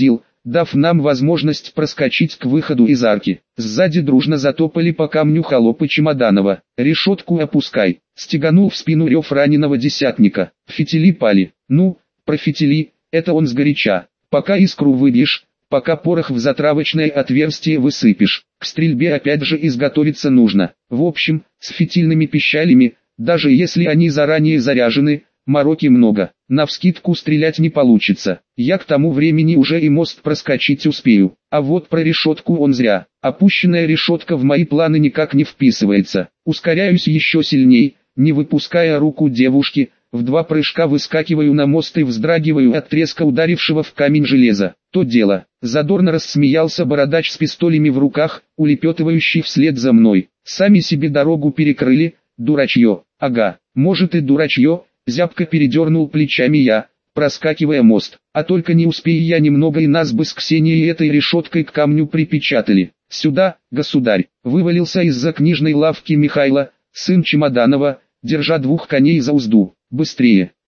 дав нам возможность проскочить к выходу из арки. Сзади дружно затопали по камню холопы Чемоданова. «Решетку опускай!» — стеганул в спину рев раненого десятника. Фитили пали. «Ну, про фитили, это он сгоряча. Пока искру выбьешь, пока порох в затравочное отверстие высыпешь, к стрельбе опять же изготовиться нужно. В общем, с фитильными пищалями, даже если они заранее заряжены, мороки много. Навскидку стрелять не получится. Я к тому времени уже и мост проскочить успею. А вот про решетку он зря. Опущенная решетка в мои планы никак не вписывается. Ускоряюсь еще сильней, не выпуская руку девушки, в два прыжка выскакиваю на мост и вздрагиваю от треска ударившего в камень железа. То дело. Задорно рассмеялся бородач с пистолями в руках, улепетывающий вслед за мной. Сами себе дорогу перекрыли, дурачье. Ага, может и дурачье. Зябко передернул плечами я, проскакивая мост. А только не успею я немного, и нас бы с Ксенией этой решеткой к камню припечатали. «Сюда, государь!» — вывалился из-за книжной лавки Михайло, сын Чемоданова, держа двух коней за узду. «Быстрее!»